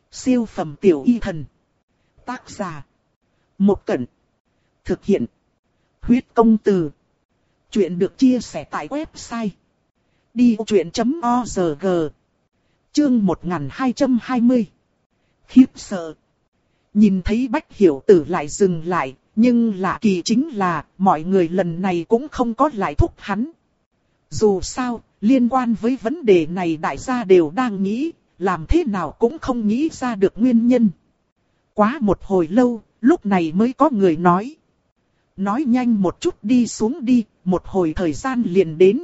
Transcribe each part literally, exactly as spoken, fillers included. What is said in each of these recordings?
Siêu phẩm tiểu y thần. Tác giả. Một Cẩn. Thực hiện. Huyết công từ. Chuyện được chia sẻ tại website đi vô chuyện chấm org. Chương một nghìn hai trăm hai mươi. Khiếp sợ. Nhìn thấy Bách Hiểu Tử lại dừng lại, nhưng lạ kỳ chính là mọi người lần này cũng không có lại thúc hắn. Dù sao, liên quan với vấn đề này đại gia đều đang nghĩ, làm thế nào cũng không nghĩ ra được nguyên nhân. Quá một hồi lâu, lúc này mới có người nói. Nói nhanh một chút đi xuống đi, một hồi thời gian liền đến.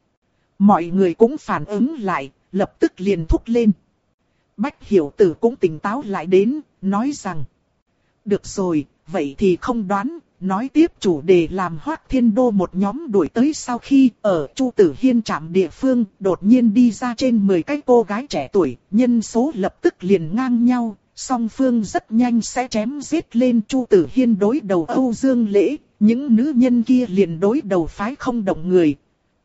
Mọi người cũng phản ứng lại, lập tức liền thúc lên. Bách Hiểu Tử cũng tỉnh táo lại đến, nói rằng. Được rồi, vậy thì không đoán, nói tiếp chủ đề làm Hoắc Thiên Đô một nhóm đuổi tới sau khi ở Chu Tử Hiên trạm địa phương đột nhiên đi ra trên mười cái cô gái trẻ tuổi, nhân số lập tức liền ngang nhau, song phương rất nhanh sẽ chém giết lên. Chu Tử Hiên đối đầu Âu Dương Lễ, những nữ nhân kia liền đối đầu phái không động người.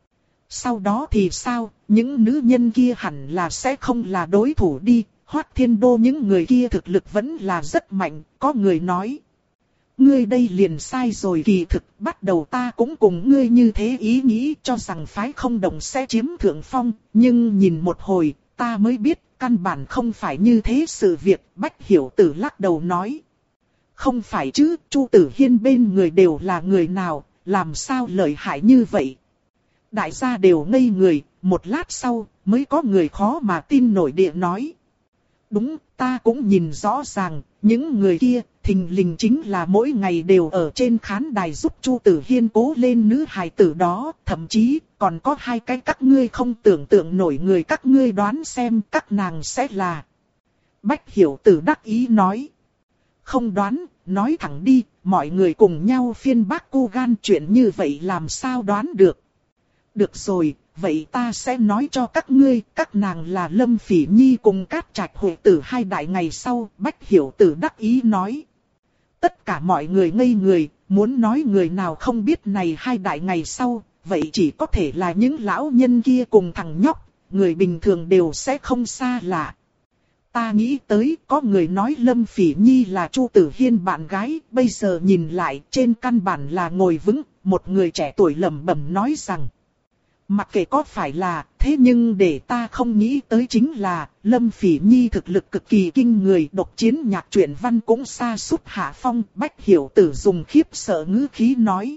Sau đó thì sao, những nữ nhân kia hẳn là sẽ không là đối thủ đi, Hoắc Thiên Đô những người kia thực lực vẫn là rất mạnh, có người nói. Ngươi đây liền sai rồi, kỳ thực bắt đầu ta cũng cùng ngươi như thế ý nghĩ, cho rằng phái không động sẽ chiếm thượng phong, nhưng nhìn một hồi, ta mới biết căn bản không phải như thế sự việc. Bách Hiểu Tử lắc đầu nói. Không phải chứ, Chu Tử Hiên bên người đều là người nào, làm sao lợi hại như vậy? Đại gia đều ngây người, một lát sau mới có người khó mà tin nổi địa nói. Đúng, ta cũng nhìn rõ ràng, những người kia thình lình chính là mỗi ngày đều ở trên khán đài giúp Chu Tử Hiên cố lên nữ hài tử đó, thậm chí còn có hai cái các ngươi không tưởng tượng nổi người, các ngươi đoán xem các nàng sẽ là. Bách Hiểu Tử đắc ý nói. Không đoán, nói thẳng đi, mọi người cùng nhau phiên bác cô gan, chuyện như vậy làm sao đoán được. Được rồi, vậy ta sẽ nói cho các ngươi, các nàng là Lâm Phỉ Nhi cùng Cát Trạch Huệ Tử hai đại. Ngày sau, Bách Hiểu Tử đắc ý nói. Tất cả mọi người ngây người, muốn nói người nào không biết này hai đại ngày sau, vậy chỉ có thể là những lão nhân kia cùng thằng nhóc, người bình thường đều sẽ không xa lạ. Ta nghĩ tới, có người nói Lâm Phỉ Nhi là Chu Tử Hiên bạn gái, bây giờ nhìn lại trên căn bản là ngồi vững, một người trẻ tuổi lẩm bẩm nói rằng. Mặc kệ có phải là, thế nhưng để ta không nghĩ tới chính là, Lâm Phỉ Nhi thực lực cực kỳ kinh người, độc chiến nhạc truyện văn cũng sa sút hạ phong. Bách Hiểu Tử dùng khiếp sợ ngữ khí nói.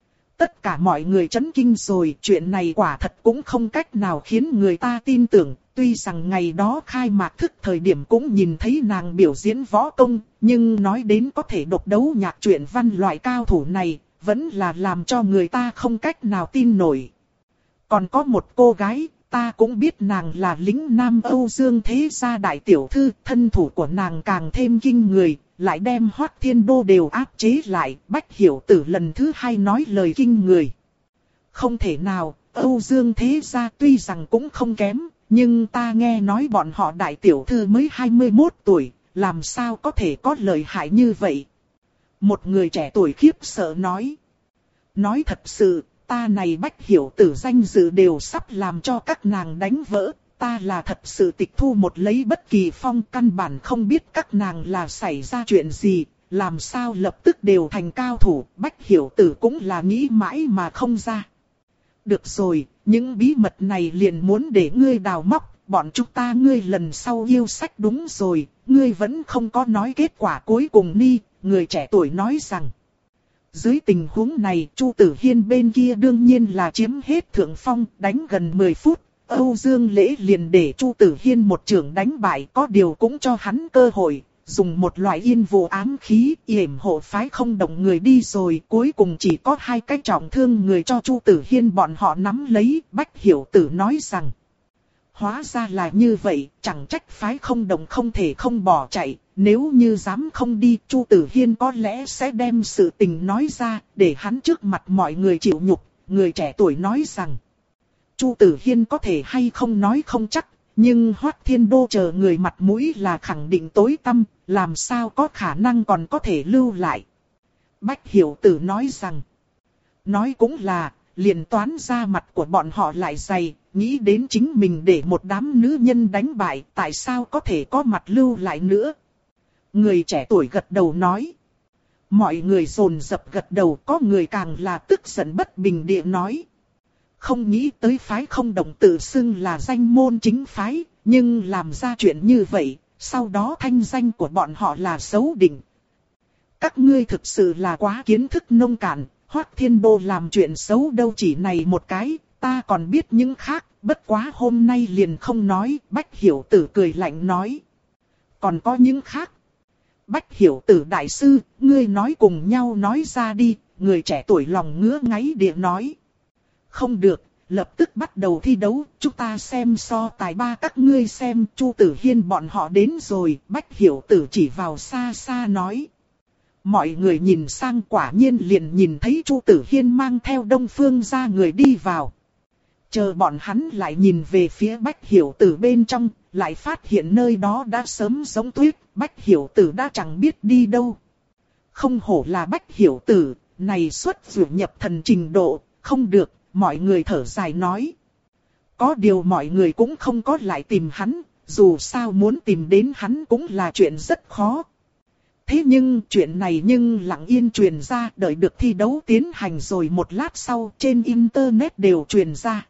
Tất cả mọi người chấn kinh rồi, chuyện này quả thật cũng không cách nào khiến người ta tin tưởng. Tuy rằng ngày đó khai mạc thức thời điểm cũng nhìn thấy nàng biểu diễn võ công, nhưng nói đến có thể độc đấu nhạc truyện văn loại cao thủ này, vẫn là làm cho người ta không cách nào tin nổi. Còn có một cô gái, ta cũng biết nàng là lính Nam Âu Dương thế gia đại tiểu thư, thân thủ của nàng càng thêm kinh người, lại đem Hoắc Thiên Đô đều áp chế lại. Bách Hiểu Tử lần thứ hai nói lời kinh người. Không thể nào, Âu Dương thế gia tuy rằng cũng không kém, nhưng ta nghe nói bọn họ đại tiểu thư mới hai mươi mốt tuổi, làm sao có thể có lợi hại như vậy? Một người trẻ tuổi khiếp sợ nói. Nói thật sự, ta này Bách Hiểu Tử danh dự đều sắp làm cho các nàng đánh vỡ, ta là thật sự tịch thu một lấy bất kỳ phong, căn bản không biết các nàng là xảy ra chuyện gì, làm sao lập tức đều thành cao thủ. Bách Hiểu Tử cũng là nghĩ mãi mà không ra. Được rồi, những bí mật này liền muốn để ngươi đào móc, bọn chúng ta ngươi lần sau yêu sách. Đúng rồi, ngươi vẫn không có nói kết quả cuối cùng đi, người trẻ tuổi nói rằng. Dưới tình huống này, Chu Tử Hiên bên kia đương nhiên là chiếm hết thượng phong, đánh gần mười phút, Âu Dương Lễ liền để Chu Tử Hiên một chưởng đánh bại, có điều cũng cho hắn cơ hội, dùng một loại yên vụ ám khí, yểm hộ phái không động người đi rồi, cuối cùng chỉ có hai cái trọng thương người cho Chu Tử Hiên bọn họ nắm lấy. Bách Hiểu Tử nói rằng, hóa ra là như vậy, chẳng trách phái không động không thể không bỏ chạy. Nếu như dám không đi, Chu Tử Hiên có lẽ sẽ đem sự tình nói ra, để hắn trước mặt mọi người chịu nhục. Người trẻ tuổi nói rằng, Chu Tử Hiên có thể hay không nói không chắc, nhưng Hoắc Thiên Đô chờ người mặt mũi là khẳng định tối tăm, làm sao có khả năng còn có thể lưu lại. Bách Hiểu Tử nói rằng, nói cũng là, liền toán ra mặt của bọn họ lại dày, nghĩ đến chính mình để một đám nữ nhân đánh bại, tại sao có thể có mặt lưu lại nữa. Người trẻ tuổi gật đầu nói. Mọi người dồn dập gật đầu, có người càng là tức giận bất bình địa nói. Không nghĩ tới phái không động tự xưng là danh môn chính phái, nhưng làm ra chuyện như vậy, sau đó thanh danh của bọn họ là xấu đỉnh. Các ngươi thực sự là quá kiến thức nông cạn, Hoắc Thiên Đô làm chuyện xấu đâu chỉ này một cái, ta còn biết những khác, bất quá hôm nay liền không nói. Bách Hiểu Tử cười lạnh nói. Còn có những khác. Bách Hiểu Tử đại sư, ngươi nói cùng nhau nói ra đi, người trẻ tuổi lòng ngứa ngáy địa nói. Không được, lập tức bắt đầu thi đấu, chúng ta xem so tài ba các ngươi xem. Chu Tử Hiên bọn họ đến rồi. Bách Hiểu Tử chỉ vào xa xa nói. Mọi người nhìn sang quả nhiên liền nhìn thấy Chu Tử Hiên mang theo Đông Phương gia người đi vào. Chờ bọn hắn lại nhìn về phía Bách Hiểu Tử bên trong, lại phát hiện nơi đó đã sớm giống tuyết, Bách Hiểu Tử đã chẳng biết đi đâu. Không hổ là Bách Hiểu Tử, này xuất dụ nhập thần trình độ, không được, mọi người thở dài nói. Có điều mọi người cũng không có lại tìm hắn, dù sao muốn tìm đến hắn cũng là chuyện rất khó. Thế nhưng chuyện này nhưng lặng yên truyền ra, đợi được thi đấu tiến hành rồi một lát sau trên internet đều truyền ra.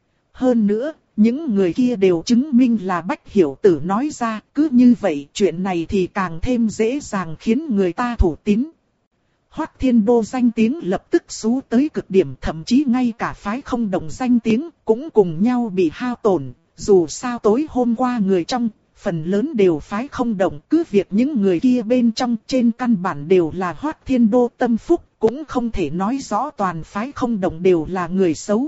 Hơn nữa, những người kia đều chứng minh là Bách Hiểu Tử nói ra, cứ như vậy chuyện này thì càng thêm dễ dàng khiến người ta thủ tín. Hoắc Thiên Đô danh tiếng lập tức xú tới cực điểm, thậm chí ngay cả phái không đồng danh tiếng cũng cùng nhau bị hao tổn, dù sao tối hôm qua người trong phần lớn đều phái không đồng, cứ việc những người kia bên trong trên căn bản đều là Hoắc Thiên Đô tâm phúc, cũng không thể nói rõ toàn phái không đồng đều là người xấu.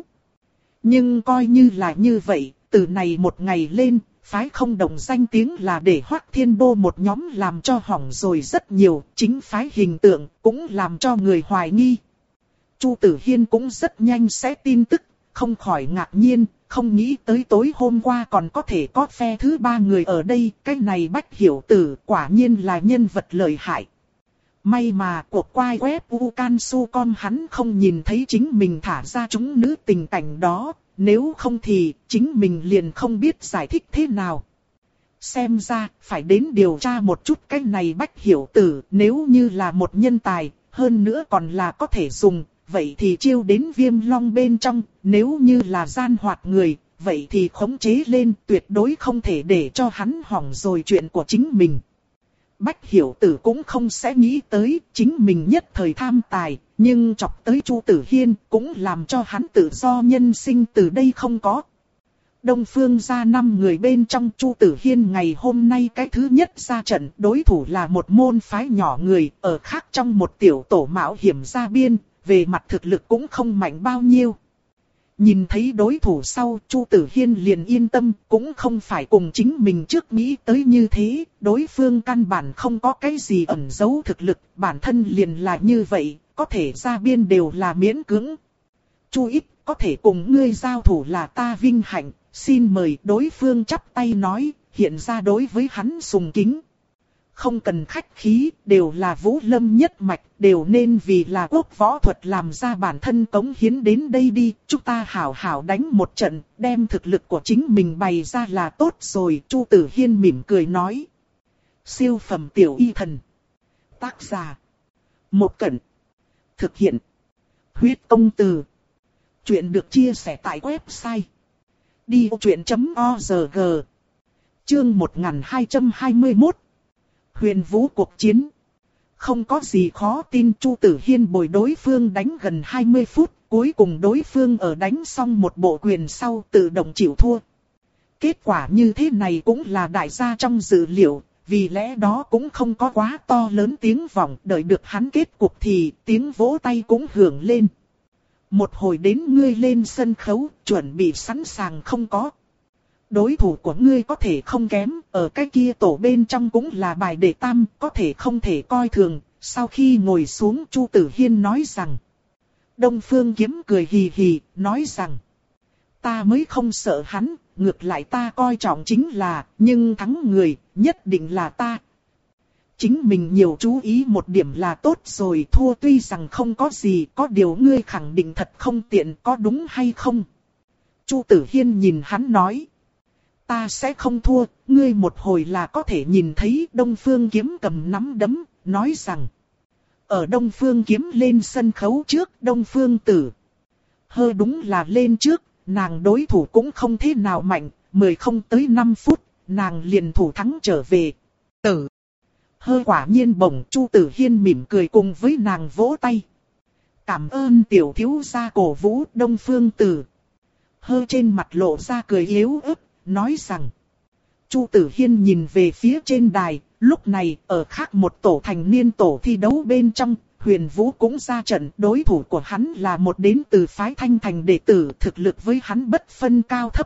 Nhưng coi như là như vậy, từ này một ngày lên, phái không đồng danh tiếng là để Hoắc Thiên Đô một nhóm làm cho hỏng rồi rất nhiều, chính phái hình tượng cũng làm cho người hoài nghi. Chu Tử Hiên cũng rất nhanh sẽ tin tức, không khỏi ngạc nhiên, không nghĩ tới tối hôm qua còn có thể có phe thứ ba người ở đây, cái này Bách Hiểu Tử quả nhiên là nhân vật lợi hại. May mà cuộc quay web Ukansu con hắn không nhìn thấy chính mình thả ra chúng nữ tình cảnh đó, nếu không thì chính mình liền không biết giải thích thế nào. Xem ra phải đến điều tra một chút cái này Bách Hiểu Tử, nếu như là một nhân tài, hơn nữa còn là có thể dùng, vậy thì chiêu đến Viêm Long bên trong, nếu như là gian hoạt người, vậy thì khống chế lên, tuyệt đối không thể để cho hắn hỏng rồi chuyện của chính mình. Bách Hiểu Tử cũng không sẽ nghĩ tới chính mình nhất thời tham tài, nhưng chọc tới Chu Tử Hiên cũng làm cho hắn tự do nhân sinh từ đây không có. Đông Phương gia năm người bên trong Chu Tử Hiên ngày hôm nay cái thứ nhất ra trận, đối thủ là một môn phái nhỏ người, ở khác trong một tiểu tổ mạo hiểm gia biên, về mặt thực lực cũng không mạnh bao nhiêu. Nhìn thấy đối thủ sau, Chu Tử Hiên liền yên tâm, cũng không phải cùng chính mình trước nghĩ tới như thế, đối phương căn bản không có cái gì ẩn giấu thực lực, bản thân liền là như vậy, có thể ra biên đều là miễn cưỡng. Chu ít, có thể cùng ngươi giao thủ là ta vinh hạnh, xin mời. Đối phương chắp tay nói, hiện ra đối với hắn sùng kính. Không cần khách khí, đều là Vũ Lâm nhất mạch, đều nên vì là quốc võ thuật làm ra bản thân cống hiến đến đây đi. Chúng ta hảo hảo đánh một trận, đem thực lực của chính mình bày ra là tốt rồi. Chu Tử Hiên mỉm cười nói. Siêu phẩm tiểu y thần. Tác giả. Một Cẩn. Thực hiện. Huyết Công Từ. Chuyện được chia sẻ tại website đi ô chuyện chấm org. Chương một nghìn hai trăm hai mươi mốt. Huyền vũ cuộc chiến. Không có gì khó tin, Chu Tử Hiên bồi đối phương đánh gần hai mươi phút, cuối cùng đối phương ở đánh xong một bộ quyền sau tự động chịu thua. Kết quả như thế này cũng là đại gia trong dự liệu, vì lẽ đó cũng không có quá to lớn tiếng vọng, đợi được hắn kết cục thì tiếng vỗ tay cũng hưởng lên. Một hồi đến ngươi lên sân khấu, chuẩn bị sẵn sàng không có. Đối thủ của ngươi có thể không kém, ở cái kia tổ bên trong cũng là bài đệ tam, có thể không thể coi thường. Sau khi ngồi xuống, Chu Tử Hiên nói rằng. Đông Phương Kiếm cười hì hì, nói rằng. Ta mới không sợ hắn, ngược lại ta coi trọng chính là, nhưng thắng người, nhất định là ta. Chính mình nhiều chú ý một điểm là tốt rồi, thua tuy rằng không có gì, có điều ngươi khẳng định thật không tiện, có đúng hay không? Chu Tử Hiên nhìn hắn nói. Ta sẽ không thua, ngươi một hồi là có thể nhìn thấy. Đông Phương Kiếm cầm nắm đấm, nói rằng. Ở Đông Phương Kiếm lên sân khấu trước, Đông Phương Tử. Hơ đúng là lên trước, nàng đối thủ cũng không thế nào mạnh, mười không tới năm phút, nàng liền thủ thắng trở về. Tử. Hơ quả nhiên bổng. Chu Tử Hiên mỉm cười cùng với nàng vỗ tay. Cảm ơn tiểu thiếu gia cổ vũ. Đông Phương Tử. Hơ trên mặt lộ ra cười yếu ớt, nói rằng. Chu Tử Hiên nhìn về phía trên đài, lúc này ở khác một tổ thành niên tổ thi đấu bên trong, Huyền Vũ cũng ra trận. Đối thủ của hắn là một đến từ phái Thanh Thành đệ tử, thực lực với hắn bất phân cao thấp.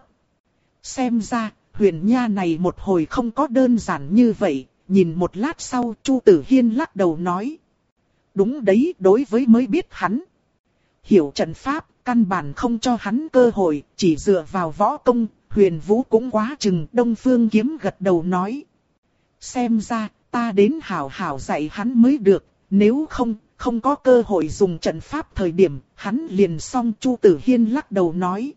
Xem ra, Huyền Nha này một hồi không có đơn giản như vậy. Nhìn một lát sau, Chu Tử Hiên lắc đầu nói. Đúng đấy, đối với mới biết hắn hiểu trận pháp, căn bản không cho hắn cơ hội, chỉ dựa vào võ công. Huyền Vũ cũng quá chừng. Đông Phương Kiếm gật đầu nói. Xem ra, ta đến hảo hảo dạy hắn mới được, nếu không, không có cơ hội dùng trận pháp thời điểm, hắn liền xong. Chu Tử Hiên lắc đầu nói.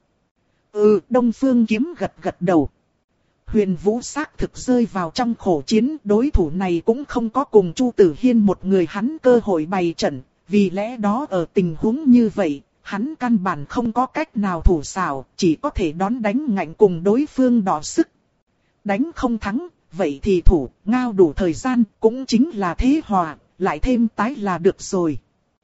Ừ, Đông Phương Kiếm gật gật đầu. Huyền Vũ xác thực rơi vào trong khổ chiến, đối thủ này cũng không có cùng Chu Tử Hiên một người hắn cơ hội bày trận, vì lẽ đó ở tình huống như vậy, hắn căn bản không có cách nào thủ xảo, chỉ có thể đón đánh ngạnh cùng đối phương đọ sức. Đánh không thắng, vậy thì thủ, ngao đủ thời gian, cũng chính là thế hòa, lại thêm tái là được rồi.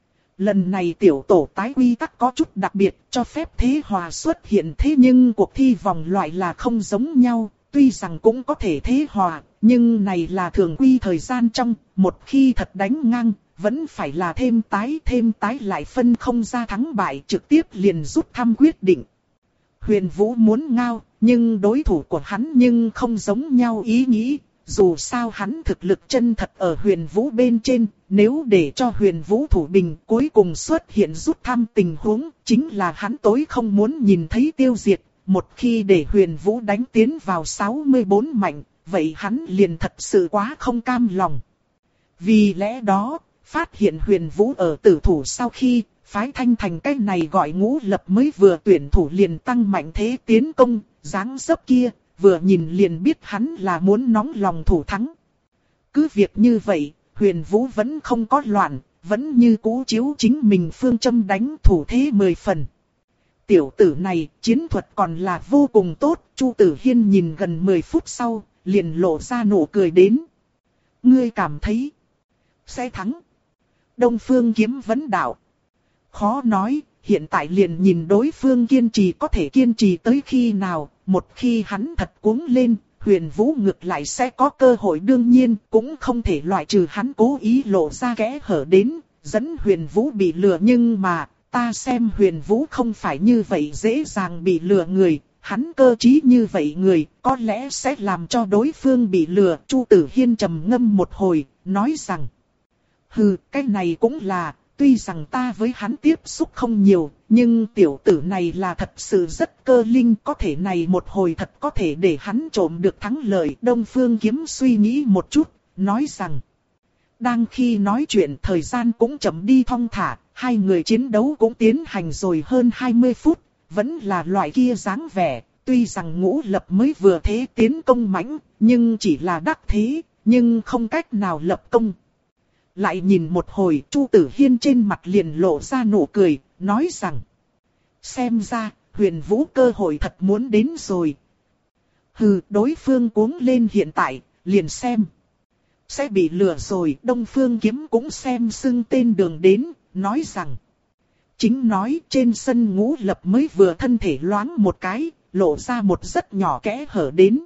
Lần này tiểu tổ tái quy tắc có chút đặc biệt, cho phép thế hòa xuất hiện, thế nhưng cuộc thi vòng loại là không giống nhau. Tuy rằng cũng có thể thế hòa, nhưng này là thường quy thời gian trong, một khi thật đánh ngang, vẫn phải là thêm tái, thêm tái lại phân không ra thắng bại, trực tiếp liền rút thăm quyết định. Huyền Vũ muốn ngao, nhưng đối thủ của hắn nhưng không giống nhau ý nghĩ, dù sao hắn thực lực chân thật ở Huyền Vũ bên trên, nếu để cho Huyền Vũ thủ bình cuối cùng xuất hiện rút thăm tình huống, chính là hắn tối không muốn nhìn thấy tiêu diệt. Một khi để Huyền Vũ đánh tiến vào sáu mươi bốn mạnh, vậy hắn liền thật sự quá không cam lòng. Vì lẽ đó, phát hiện Huyền Vũ ở tử thủ sau khi, phái Thanh Thành cái này gọi ngũ lập mới vừa tuyển thủ liền tăng mạnh thế tiến công, dáng dấp kia, vừa nhìn liền biết hắn là muốn nóng lòng thủ thắng. Cứ việc như vậy, Huyền Vũ vẫn không có loạn, vẫn như cũ chiếu chính mình phương châm đánh thủ thế mười phần. Tiểu tử này, chiến thuật còn là vô cùng tốt. Chu Tử Hiên nhìn gần mười phút sau, liền lộ ra nụ cười đến. Ngươi cảm thấy sẽ thắng? Đông Phương Kiếm vấn đạo. Khó nói, hiện tại liền nhìn đối phương kiên trì có thể kiên trì tới khi nào. Một khi hắn thật cuống lên, Huyền Vũ ngược lại sẽ có cơ hội, đương nhiên cũng không thể loại trừ hắn cố ý lộ ra kẽ hở đến, dẫn Huyền Vũ bị lừa. Nhưng mà ta xem Huyền Vũ không phải như vậy dễ dàng bị lừa người, hắn cơ trí như vậy người, có lẽ sẽ làm cho đối phương bị lừa. Chu Tử Hiên trầm ngâm một hồi, nói rằng. Hừ, cái này cũng là, tuy rằng ta với hắn tiếp xúc không nhiều, nhưng tiểu tử này là thật sự rất cơ linh, có thể này một hồi thật có thể để hắn trộm được thắng lợi. Đông Phương Kiếm suy nghĩ một chút, nói rằng. Đang khi nói chuyện thời gian cũng chậm đi thong thả, hai người chiến đấu cũng tiến hành rồi hơn hai mươi phút, vẫn là loại kia dáng vẻ, tuy rằng ngũ lập mới vừa thế tiến công mãnh, nhưng chỉ là đắc thế, nhưng không cách nào lập công. Lại nhìn một hồi, Chu Tử Hiên trên mặt liền lộ ra nụ cười, nói rằng. Xem ra, Huyền Vũ cơ hội thật muốn đến rồi. Hừ, đối phương cuống lên hiện tại, liền xem. Sẽ bị lừa rồi. Đông Phương Kiếm cũng xem xưng tên đường đến, nói rằng. Chính nói trên sân ngũ lập mới vừa thân thể loáng một cái, lộ ra một rất nhỏ kẽ hở đến.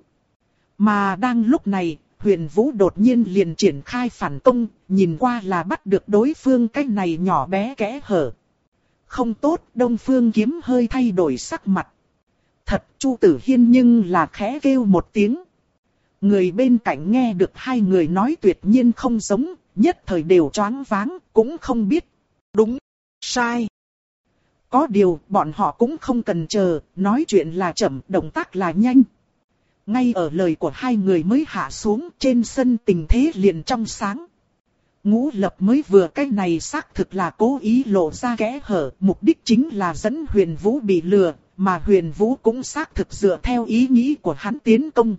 Mà đang lúc này, Huyền Vũ đột nhiên liền triển khai phản công, nhìn qua là bắt được đối phương cái này nhỏ bé kẽ hở. Không tốt, Đông Phương Kiếm hơi thay đổi sắc mặt. Thật, Chu Tử Hiên nhưng là khẽ kêu một tiếng. Người bên cạnh nghe được hai người nói tuyệt nhiên không giống, nhất thời đều choáng váng, cũng không biết. Đúng, sai. Có điều, bọn họ cũng không cần chờ, nói chuyện là chậm, động tác là nhanh. ngay ở lời của hai người mới hạ xuống, trên sân tình thế liền trong sáng. Ngũ Lập mới vừa cái này xác thực là cố ý lộ ra kẽ hở, mục đích chính là dẫn Huyền Vũ bị lừa, mà Huyền Vũ cũng xác thực dựa theo ý nghĩ của hắn tiến công.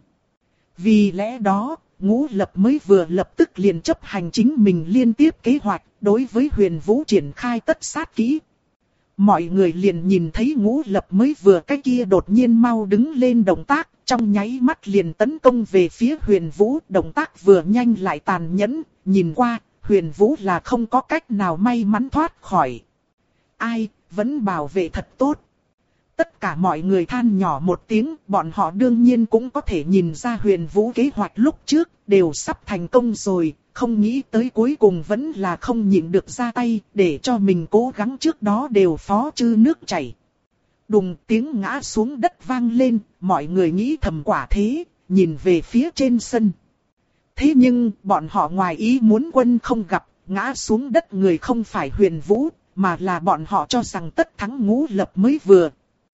Vì lẽ đó, Ngũ Lập mới vừa lập tức liền chấp hành chính mình liên tiếp kế hoạch, đối với Huyền Vũ triển khai tất sát kỹ. Mọi người liền nhìn thấy Ngũ Lập mới vừa cái kia đột nhiên mau đứng lên động tác, trong nháy mắt liền tấn công về phía Huyền Vũ, động tác vừa nhanh lại tàn nhẫn, nhìn qua, Huyền Vũ là không có cách nào may mắn thoát khỏi. Ai, vẫn bảo vệ thật tốt. Tất cả mọi người than nhỏ một tiếng, bọn họ đương nhiên cũng có thể nhìn ra Huyền Vũ kế hoạch lúc trước, đều sắp thành công rồi, không nghĩ tới cuối cùng vẫn là không nhịn được ra tay, để cho mình cố gắng trước đó đều phó chư nước chảy. Đùng tiếng ngã xuống đất vang lên, mọi người nghĩ thầm quả thế, nhìn về phía trên sân. Thế nhưng, bọn họ ngoài ý muốn quân không gặp, ngã xuống đất người không phải Huyền Vũ, mà là bọn họ cho rằng tất thắng Ngũ Lập mới vừa.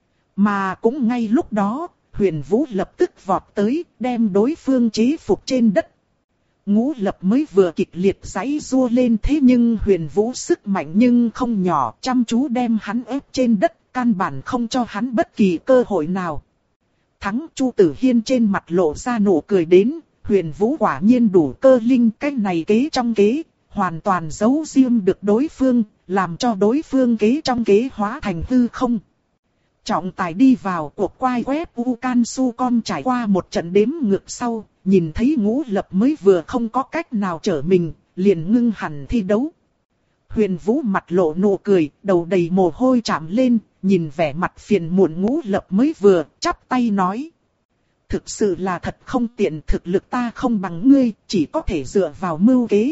Mà cũng ngay lúc đó, Huyền Vũ lập tức vọt tới, đem đối phương chế phục trên đất. Ngũ Lập mới vừa kịch liệt giãy giụa lên, thế nhưng Huyền Vũ sức mạnh nhưng không nhỏ, chăm chú đem hắn ép trên đất, căn bản không cho hắn bất kỳ cơ hội nào. Thắng, Chu Tử Hiên trên mặt lộ ra nụ cười đến, Huyền Vũ quả nhiên đủ cơ linh, cái này kế trong kế, hoàn toàn giấu riêng được đối phương, làm cho đối phương kế trong kế hóa thành hư không. Trọng tài đi vào cuộc quay web ucansu.com trải qua một trận đếm ngược sau, nhìn thấy Ngũ Lập mới vừa không có cách nào trở mình, liền ngưng hẳn thi đấu. Huyền Vũ mặt lộ nụ cười, đầu đầy mồ hôi chạm lên, nhìn vẻ mặt phiền muộn Ngũ Lập mới vừa, chắp tay nói. Thực sự là thật không tiện, thực lực ta không bằng ngươi, chỉ có thể dựa vào mưu kế.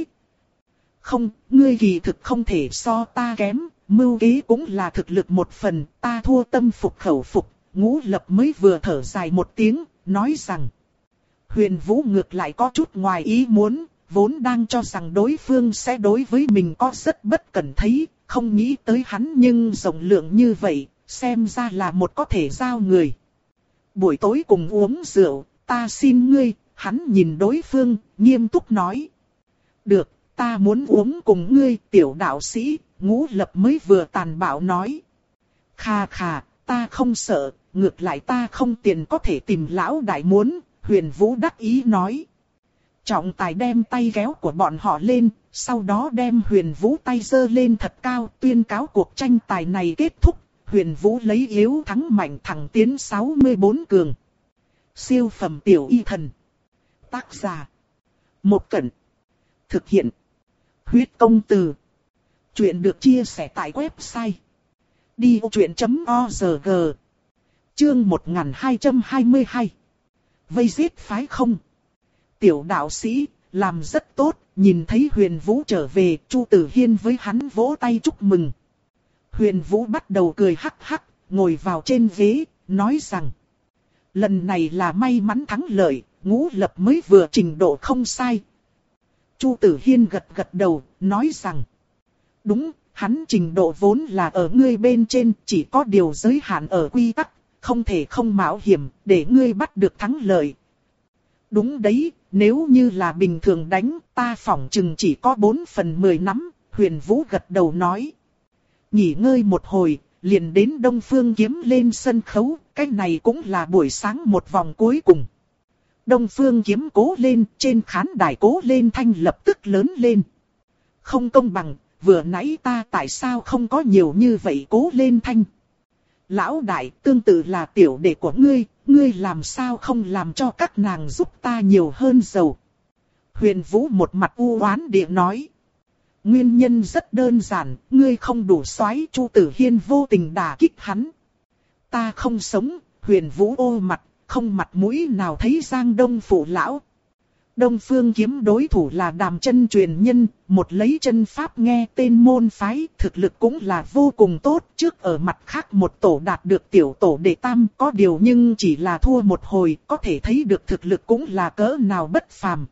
Không, ngươi kỳ thực không thể so ta kém, mưu kế cũng là thực lực một phần, ta thua tâm phục khẩu phục. Ngũ Lập mới vừa thở dài một tiếng, nói rằng. Huyền Vũ ngược lại có chút ngoài ý muốn, vốn đang cho rằng đối phương sẽ đối với mình có rất bất cẩn thấy, không nghĩ tới hắn nhưng rộng lượng như vậy, xem ra là một có thể giao người. Buổi tối cùng uống rượu, ta xin ngươi, hắn nhìn đối phương, nghiêm túc nói. Được, ta muốn uống cùng ngươi, tiểu đạo sĩ, Ngũ Lập mới vừa tàn bạo nói. Khà khà, ta không sợ, ngược lại ta không tiền có thể tìm lão đại muốn, Huyền Vũ đắc ý nói. Trọng tài đem tay kéo của bọn họ lên, sau đó đem Huyền Vũ tay giơ lên thật cao, tuyên cáo cuộc tranh tài này kết thúc. Huyền Vũ lấy yếu thắng mạnh thẳng tiến sáu mươi bốn cường. Siêu phẩm tiểu y thần. Tác giả. Một Cẩn. Thực hiện. Huyết công từ. Chuyện được chia sẻ tại website. đi ô chuyện chấm org. Chương một nghìn hai trăm hai mươi hai. Vây giết phái không. Tiểu đạo sĩ, làm rất tốt, nhìn thấy Huyền Vũ trở về, Chu Tử Hiên với hắn vỗ tay chúc mừng. Huyền Vũ bắt đầu cười hắc hắc, ngồi vào trên ghế, nói rằng. Lần này là may mắn thắng lợi, Ngũ Lập mới vừa trình độ không sai. Chu Tử Hiên gật gật đầu, nói rằng. Đúng, hắn trình độ vốn là ở ngươi bên trên, chỉ có điều giới hạn ở quy tắc, không thể không mạo hiểm, để ngươi bắt được thắng lợi. Đúng đấy, nếu như là bình thường đánh, ta phỏng chừng chỉ có bốn phần mười nắm, Huyền Vũ gật đầu nói. Nghỉ ngơi một hồi, liền đến Đông Phương Kiếm lên sân khấu, cái này cũng là buổi sáng một vòng cuối cùng. Đông Phương Kiếm cố lên, trên khán đài cố lên thanh lập tức lớn lên. Không công bằng, vừa nãy ta tại sao không có nhiều như vậy cố lên thanh. Lão đại, tương tự là tiểu đệ của ngươi, ngươi làm sao không làm cho các nàng giúp ta nhiều hơn dầu. Huyền Vũ một mặt u oán địa nói. Nguyên nhân rất đơn giản, ngươi không đủ xoáy. Chu Tử Hiên vô tình đả kích hắn. Ta không sống, Huyền Vũ ô mặt, không mặt mũi nào thấy Giang Đông phụ lão. Đông Phương Kiếm đối thủ là Đàm Chân truyền nhân, một lấy chân pháp nghe tên môn phái, thực lực cũng là vô cùng tốt. Trước ở mặt khác một tổ đạt được tiểu tổ đệ tam, có điều nhưng chỉ là thua một hồi, có thể thấy được thực lực cũng là cỡ nào bất phàm.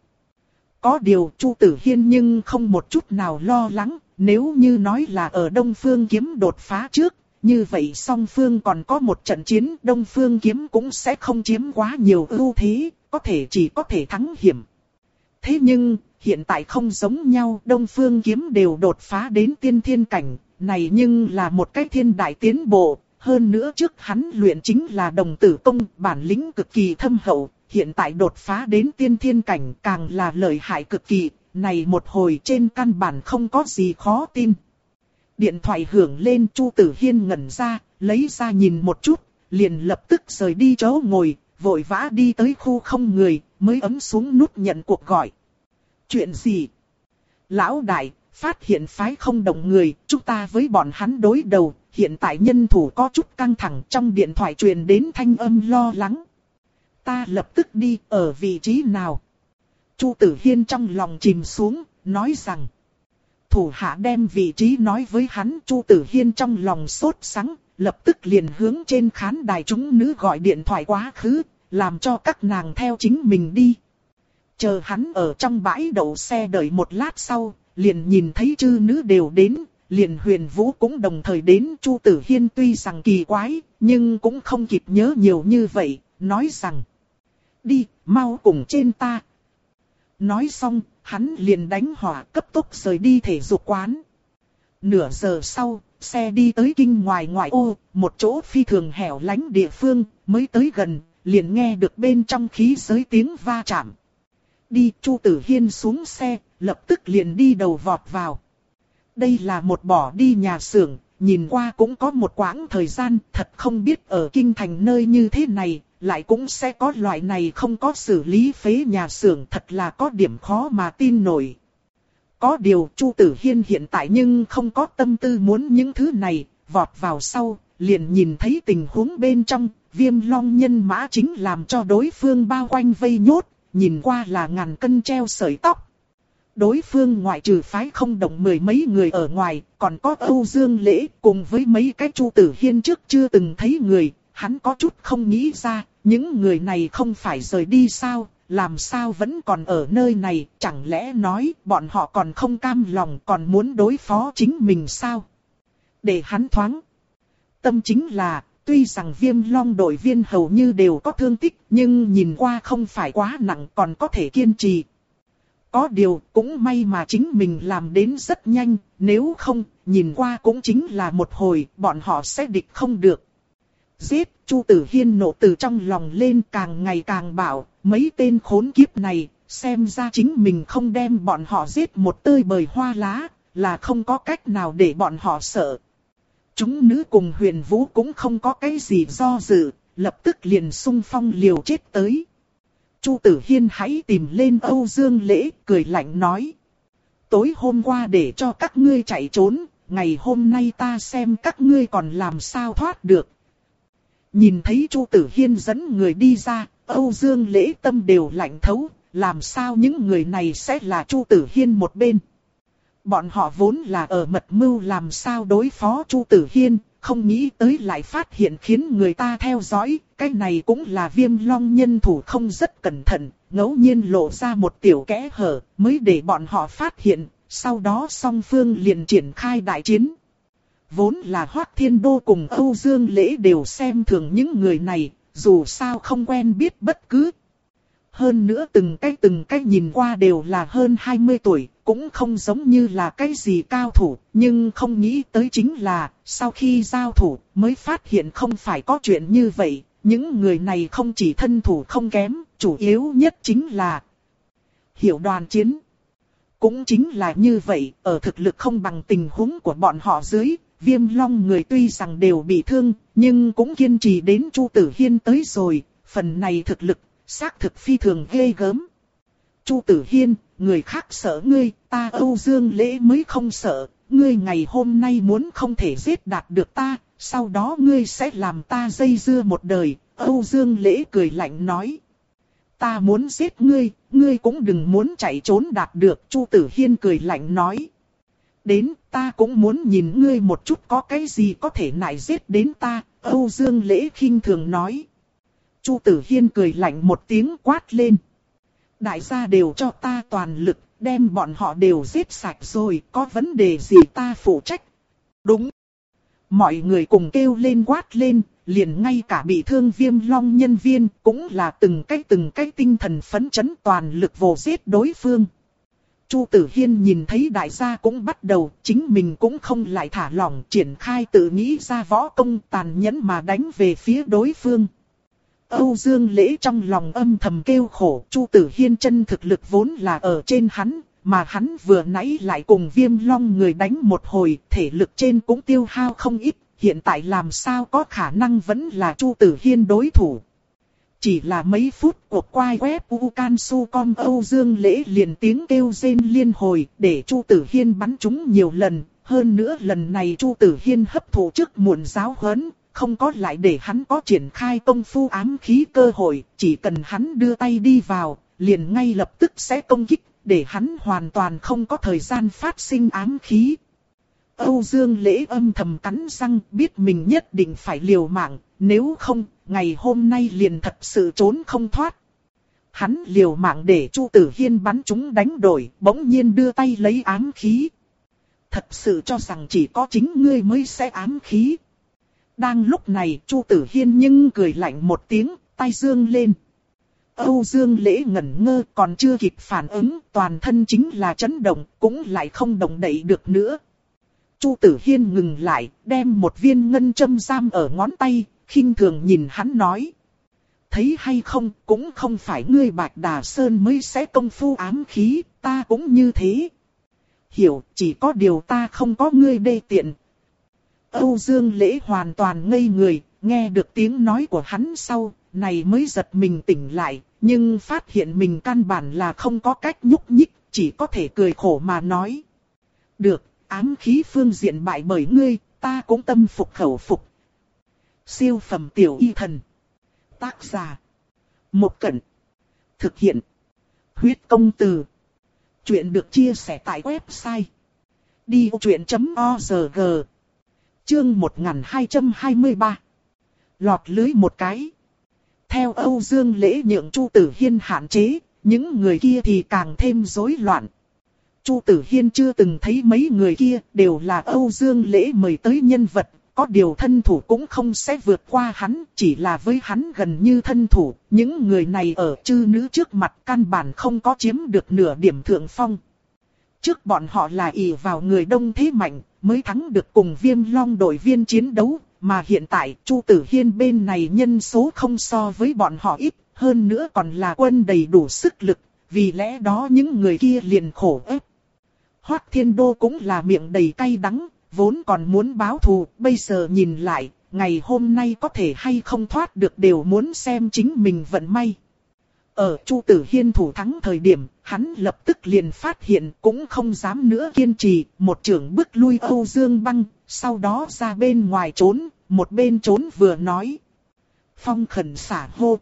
Có điều Chu Tử Hiên nhưng không một chút nào lo lắng, nếu như nói là ở Đông Phương Kiếm đột phá trước, như vậy song phương còn có một trận chiến, Đông Phương Kiếm cũng sẽ không chiếm quá nhiều ưu thế, có thể chỉ có thể thắng hiểm. Thế nhưng, hiện tại không giống nhau, Đông Phương Kiếm đều đột phá đến tiên thiên cảnh, này nhưng là một cái thiên đại tiến bộ, hơn nữa trước hắn luyện chính là đồng tử công, bản lĩnh cực kỳ thâm hậu, hiện tại đột phá đến tiên thiên cảnh càng là lợi hại cực kỳ, này một hồi trên căn bản không có gì khó tin. Điện thoại hưởng lên, Chu Tử Hiên ngẩn ra, lấy ra nhìn một chút, liền lập tức rời đi chỗ ngồi, vội vã đi tới khu không người, mới ấn xuống nút nhận cuộc gọi. Chuyện gì? Lão đại, phát hiện phái không đồng người, chúng ta với bọn hắn đối đầu, hiện tại nhân thủ có chút căng thẳng, trong điện thoại truyền đến thanh âm lo lắng. Ta lập tức đi, ở vị trí nào? Chu Tử Hiên trong lòng chìm xuống, nói rằng. Thủ hạ đem vị trí nói với hắn, Chu Tử Hiên trong lòng sốt sắng, lập tức liền hướng trên khán đài chúng nữ gọi điện thoại quá khứ, làm cho các nàng theo chính mình đi. Chờ hắn ở trong bãi đậu xe đợi một lát sau, liền nhìn thấy chư nữ đều đến, liền Huyền Vũ cũng đồng thời đến. Chu Tử Hiên tuy rằng kỳ quái, nhưng cũng không kịp nhớ nhiều như vậy, nói rằng. Đi, mau cùng trên ta. Nói xong, hắn liền đánh hỏa cấp tốc rời đi thể dục quán. Nửa giờ sau, xe đi tới kinh ngoài ngoại ô, một chỗ phi thường hẻo lánh địa phương, mới tới gần, liền nghe được bên trong khí giới tiếng va chạm. Đi, Chu Tử Hiên xuống xe, lập tức liền đi đầu vọt vào. Đây là một bỏ đi nhà xưởng, nhìn qua cũng có một quãng thời gian, thật không biết ở kinh thành nơi như thế này, lại cũng sẽ có loại này không có xử lý phế nhà xưởng, thật là có điểm khó mà tin nổi. Có điều Chu Tử Hiên hiện tại nhưng không có tâm tư muốn những thứ này, vọt vào sau, liền nhìn thấy tình huống bên trong, Viêm Long nhân mã chính làm cho đối phương bao quanh vây nhốt, nhìn qua là ngàn cân treo sợi tóc. Đối phương ngoại trừ phái không đồng mười mấy người ở ngoài, còn có Âu Dương Lễ cùng với mấy cái Chu Tử Hiên trước chưa từng thấy người, hắn có chút không nghĩ ra, những người này không phải rời đi sao, làm sao vẫn còn ở nơi này, chẳng lẽ nói bọn họ còn không cam lòng còn muốn đối phó chính mình sao? Để hắn thoáng. Tâm chính là, tuy rằng Viêm Long đội viên hầu như đều có thương tích, nhưng nhìn qua không phải quá nặng, còn có thể kiên trì. Có điều, cũng may mà chính mình làm đến rất nhanh, nếu không, nhìn qua cũng chính là một hồi, bọn họ sẽ địch không được. Giết, Chu Tử Hiên nộ từ trong lòng lên, càng ngày càng bảo, mấy tên khốn kiếp này, xem ra chính mình không đem bọn họ giết một tơi bời hoa lá, là không có cách nào để bọn họ sợ. Chúng nữ cùng Huyền Vũ cũng không có cái gì do dự, lập tức liền xung phong liều chết tới. Chu Tử Hiên hãy tìm lên Âu Dương Lễ, cười lạnh nói. Tối hôm qua để cho các ngươi chạy trốn, ngày hôm nay ta xem các ngươi còn làm sao thoát được. Nhìn thấy Chu Tử Hiên dẫn người đi ra, Âu Dương Lễ tâm đều lạnh thấu, làm sao những người này sẽ là Chu Tử Hiên một bên. Bọn họ vốn là ở mật mưu làm sao đối phó Chu Tử Hiên, không nghĩ tới lại phát hiện khiến người ta theo dõi, cái này cũng là Viêm Long nhân thủ không rất cẩn thận, ngẫu nhiên lộ ra một tiểu kẽ hở, mới để bọn họ phát hiện, sau đó song phương liền triển khai đại chiến. Vốn là Hoắc Thiên Đô cùng Âu Dương Lễ đều xem thường những người này, dù sao không quen biết bất cứ. Hơn nữa từng cái từng cái nhìn qua đều là hơn hai mươi tuổi, cũng không giống như là cái gì cao thủ, nhưng không nghĩ tới chính là, sau khi giao thủ, mới phát hiện không phải có chuyện như vậy, những người này không chỉ thân thủ không kém, chủ yếu nhất chính là hiểu đoàn chiến. Cũng chính là như vậy, ở thực lực không bằng tình huống của bọn họ dưới, Viêm Long người tuy rằng đều bị thương, nhưng cũng kiên trì đến Chu Tử Hiên tới rồi, phần này thực lực, xác thực phi thường ghê gớm. Chu Tử Hiên, người khác sợ ngươi, ta Âu Dương Lễ mới không sợ, ngươi ngày hôm nay muốn không thể giết đạt được ta, sau đó ngươi sẽ làm ta dây dưa một đời, Âu Dương Lễ cười lạnh nói. Ta muốn giết ngươi, ngươi cũng đừng muốn chạy trốn đạt được, Chu Tử Hiên cười lạnh nói. Đến, ta cũng muốn nhìn ngươi một chút có cái gì có thể nại giết đến ta, Âu Dương Lễ khinh thường nói. Chu Tử Hiên cười lạnh một tiếng quát lên. Đại gia đều cho ta toàn lực, đem bọn họ đều giết sạch rồi, có vấn đề gì ta phụ trách. Đúng. mọi người cùng kêu lên quát lên, liền ngay cả bị thương Viêm Long nhân viên cũng là từng cái từng cái tinh thần phấn chấn toàn lực vồ giết đối phương. Chu Tử Hiên nhìn thấy đại gia cũng bắt đầu, chính mình cũng không lại thả lỏng, triển khai tự nghĩ ra võ công tàn nhẫn mà đánh về phía đối phương. Âu Dương Lễ trong lòng âm thầm kêu khổ, Chu Tử Hiên chân thực lực vốn là ở trên hắn, mà hắn vừa nãy lại cùng Viêm Long người đánh một hồi, thể lực trên cũng tiêu hao không ít, hiện tại làm sao có khả năng vẫn là Chu Tử Hiên đối thủ. Chỉ là mấy phút cuộc quay web u can su com Âu Dương Lễ liền tiếng kêu rên liên hồi để Chu Tử Hiên bắn trúng nhiều lần. Hơn nữa lần này Chu Tử Hiên hấp thụ trước muộn giáo huấn, không có lại để hắn có triển khai công phu ám khí cơ hội. Chỉ cần hắn đưa tay đi vào, liền ngay lập tức sẽ công kích, để hắn hoàn toàn không có thời gian phát sinh ám khí. Âu Dương Lễ âm thầm cắn răng biết mình nhất định phải liều mạng, nếu không, ngày hôm nay liền thật sự trốn không thoát. Hắn liều mạng để Chu Tử Hiên bắn chúng đánh đổi, bỗng nhiên đưa tay lấy ám khí. Thật sự cho rằng chỉ có chính ngươi mới sẽ ám khí. Đang lúc này Chu Tử Hiên nhưng cười lạnh một tiếng, tay dương lên. Âu Dương Lễ ngẩn ngơ còn chưa kịp phản ứng, toàn thân chính là chấn động, cũng lại không động đậy được nữa. Chu Tử Hiên ngừng lại, đem một viên ngân châm giam ở ngón tay, khinh thường nhìn hắn nói. Thấy hay không, cũng không phải ngươi Bạch Đà Sơn mới sẽ công phu ám khí, ta cũng như thế. Hiểu, chỉ có điều ta không có ngươi đê tiện. Âu Dương Lễ hoàn toàn ngây người, nghe được tiếng nói của hắn sau, này mới giật mình tỉnh lại, nhưng phát hiện mình căn bản là không có cách nhúc nhích, chỉ có thể cười khổ mà nói. Được, ám khí phương diện bại bởi ngươi, ta cũng tâm phục khẩu phục. Siêu phẩm tiểu y thần. Tác giả. Một Cẩn. Thực hiện. Huyết công từ. Chuyện được chia sẻ tại website. đi ô chuyện chấm org. Chương một nghìn hai trăm hai mươi ba. Lọt lưới một cái. Theo Âu Dương Lễ nhượng Chu Tử Hiên hạn chế, những người kia thì càng thêm rối loạn. Chu Tử Hiên chưa từng thấy mấy người kia đều là Âu Dương Lễ mời tới nhân vật, có điều thân thủ cũng không sẽ vượt qua hắn, chỉ là với hắn gần như thân thủ, những người này ở chư nữ trước mặt căn bản không có chiếm được nửa điểm thượng phong. Trước bọn họ là ỷ vào người đông thế mạnh, mới thắng được cùng Viêm Long đội viên chiến đấu, mà hiện tại Chu Tử Hiên bên này nhân số không so với bọn họ ít, hơn nữa còn là quân đầy đủ sức lực, vì lẽ đó những người kia liền khổ ép. Hoắc Thiên Đô cũng là miệng đầy cay đắng, vốn còn muốn báo thù, bây giờ nhìn lại, ngày hôm nay có thể hay không thoát được đều muốn xem chính mình vận may. Ở Chu Tử Hiên thủ thắng thời điểm, hắn lập tức liền phát hiện cũng không dám nữa kiên trì, một chưởng bước lui Âu Dương Băng, sau đó ra bên ngoài trốn, một bên trốn vừa nói. Phong khẩn xả hô.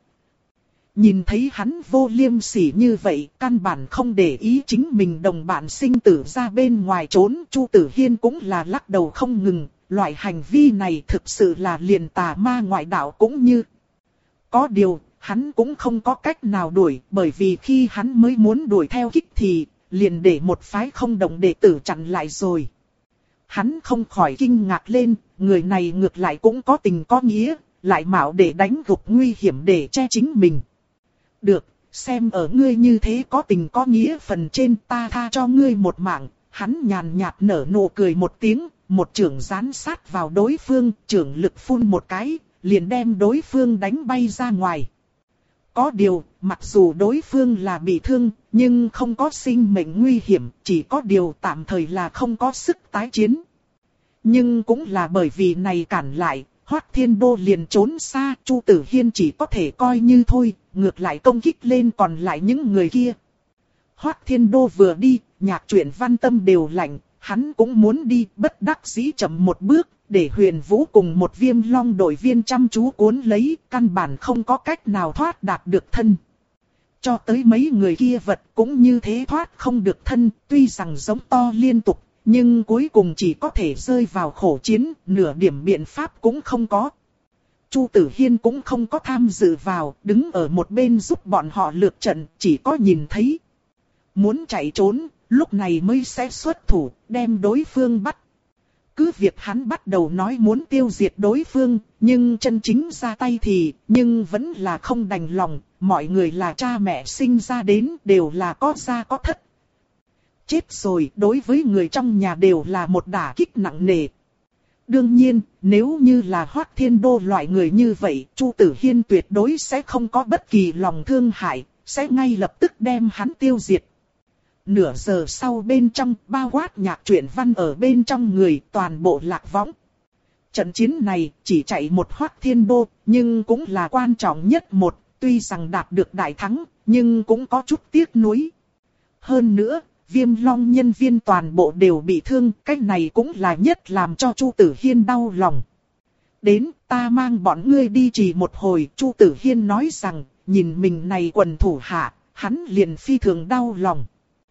Nhìn thấy hắn vô liêm sỉ như vậy, căn bản không để ý chính mình đồng bạn sinh tử ra bên ngoài trốn. Chu Tử Hiên cũng là lắc đầu không ngừng, loại hành vi này thực sự là liền tà ma ngoại đạo cũng như. Có điều, hắn cũng không có cách nào đuổi, bởi vì khi hắn mới muốn đuổi theo kích thì, liền để một phái không đồng đệ tử chặn lại rồi. Hắn không khỏi kinh ngạc lên, người này ngược lại cũng có tình có nghĩa, lại mạo để đánh gục nguy hiểm để che chính mình. Được, xem ở ngươi như thế có tình có nghĩa phần trên ta tha cho ngươi một mạng. Hắn nhàn nhạt nở nụ cười một tiếng, một chưởng gián sát vào đối phương, chưởng lực phun một cái, liền đem đối phương đánh bay ra ngoài. Có điều, mặc dù đối phương là bị thương, nhưng không có sinh mệnh nguy hiểm, chỉ có điều tạm thời là không có sức tái chiến. Nhưng cũng là bởi vì này cản lại, Hoắc Thiên Đô liền trốn xa, Chu Tử Hiên chỉ có thể coi như thôi, ngược lại công kích lên còn lại những người kia. Hoắc Thiên Đô vừa đi, Nhạc Truyện Văn tâm đều lạnh, hắn cũng muốn đi, bất đắc dĩ chậm một bước, để Huyền Vũ cùng một Viêm Long đội viên chăm chú cuốn lấy, căn bản không có cách nào thoát đạt được thân. Cho tới mấy người kia vật cũng như thế thoát không được thân, tuy rằng giống to liên tục, nhưng cuối cùng chỉ có thể rơi vào khổ chiến, nửa điểm biện pháp cũng không có. Chu Tử Hiên cũng không có tham dự vào, đứng ở một bên giúp bọn họ lược trận, chỉ có nhìn thấy. Muốn chạy trốn, lúc này mới sẽ xuất thủ, đem đối phương bắt. Cứ việc hắn bắt đầu nói muốn tiêu diệt đối phương, nhưng chân chính ra tay thì, nhưng vẫn là không đành lòng, mọi người là cha mẹ sinh ra đến đều là có gia có thất. Chết rồi, đối với người trong nhà đều là một đả kích nặng nề. Đương nhiên, nếu như là Hoắc Thiên Đô loại người như vậy, Chu Tử Hiên tuyệt đối sẽ không có bất kỳ lòng thương hại, sẽ ngay lập tức đem hắn tiêu diệt. Nửa giờ sau bên trong, bao quát Nhạc Truyện Văn ở bên trong người, toàn bộ lạc võng. Trận chiến này chỉ chạy một Hoắc Thiên Đô, nhưng cũng là quan trọng nhất một, tuy rằng đạt được đại thắng, nhưng cũng có chút tiếc nuối. Hơn nữa, Viêm Long nhân viên toàn bộ đều bị thương, cái này cũng là nhất làm cho Chu Tử Hiên đau lòng. Đến, ta mang bọn ngươi đi chỉ một hồi, Chu Tử Hiên nói rằng, nhìn mình này quần thủ hạ, hắn liền phi thường đau lòng.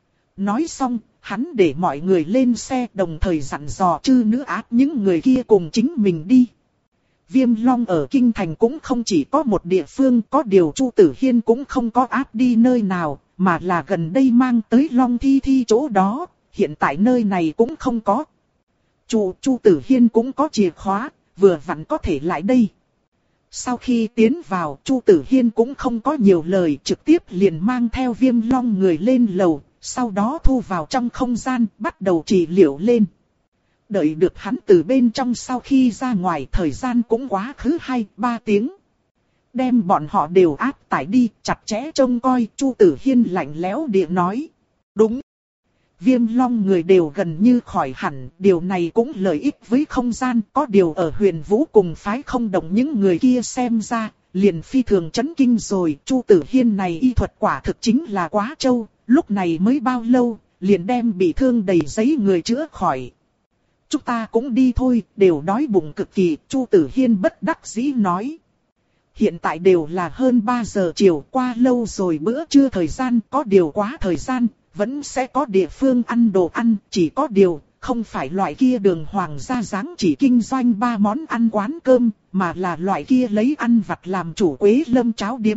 Nói xong, hắn để mọi người lên xe đồng thời dặn dò chư nữ ác những người kia cùng chính mình đi. Viêm Long ở Kinh Thành cũng không chỉ có một địa phương, có điều Chu Tử Hiên cũng không có áp đi nơi nào, mà là gần đây mang tới Long Thi Thi chỗ đó, hiện tại nơi này cũng không có. Chu Chu Tử Hiên cũng có chìa khóa, vừa vặn có thể lại đây. Sau khi tiến vào, Chu Tử Hiên cũng không có nhiều lời, trực tiếp liền mang theo Viêm Long người lên lầu, sau đó thu vào trong không gian, bắt đầu trị liệu lên. Đợi được hắn từ bên trong sau khi ra ngoài, thời gian cũng quá khứ hai ba tiếng. Đem bọn họ đều áp tải đi, chặt chẽ trông coi, Chu Tử Hiên lạnh lẽo địa nói. Đúng. Viêm Long người đều gần như khỏi hẳn, điều này cũng lợi ích với không gian, có điều ở Huyền Vũ cùng phái không đồng những người kia xem ra, liền phi thường chấn kinh rồi, Chu Tử Hiên này y thuật quả thực chính là quá trâu, lúc này mới bao lâu, liền đem bị thương đầy giấy người chữa khỏi. Chúng ta cũng đi thôi, đều đói bụng cực kỳ, Chu Tử Hiên bất đắc dĩ nói. Hiện tại đều là hơn ba giờ chiều, qua lâu rồi bữa trưa thời gian, có điều quá thời gian, vẫn sẽ có địa phương ăn đồ ăn, chỉ có điều, không phải loại kia đường hoàng gia dáng chỉ kinh doanh ba món ăn quán cơm, mà là loại kia lấy ăn vặt làm chủ Quế Lâm cháo điếm.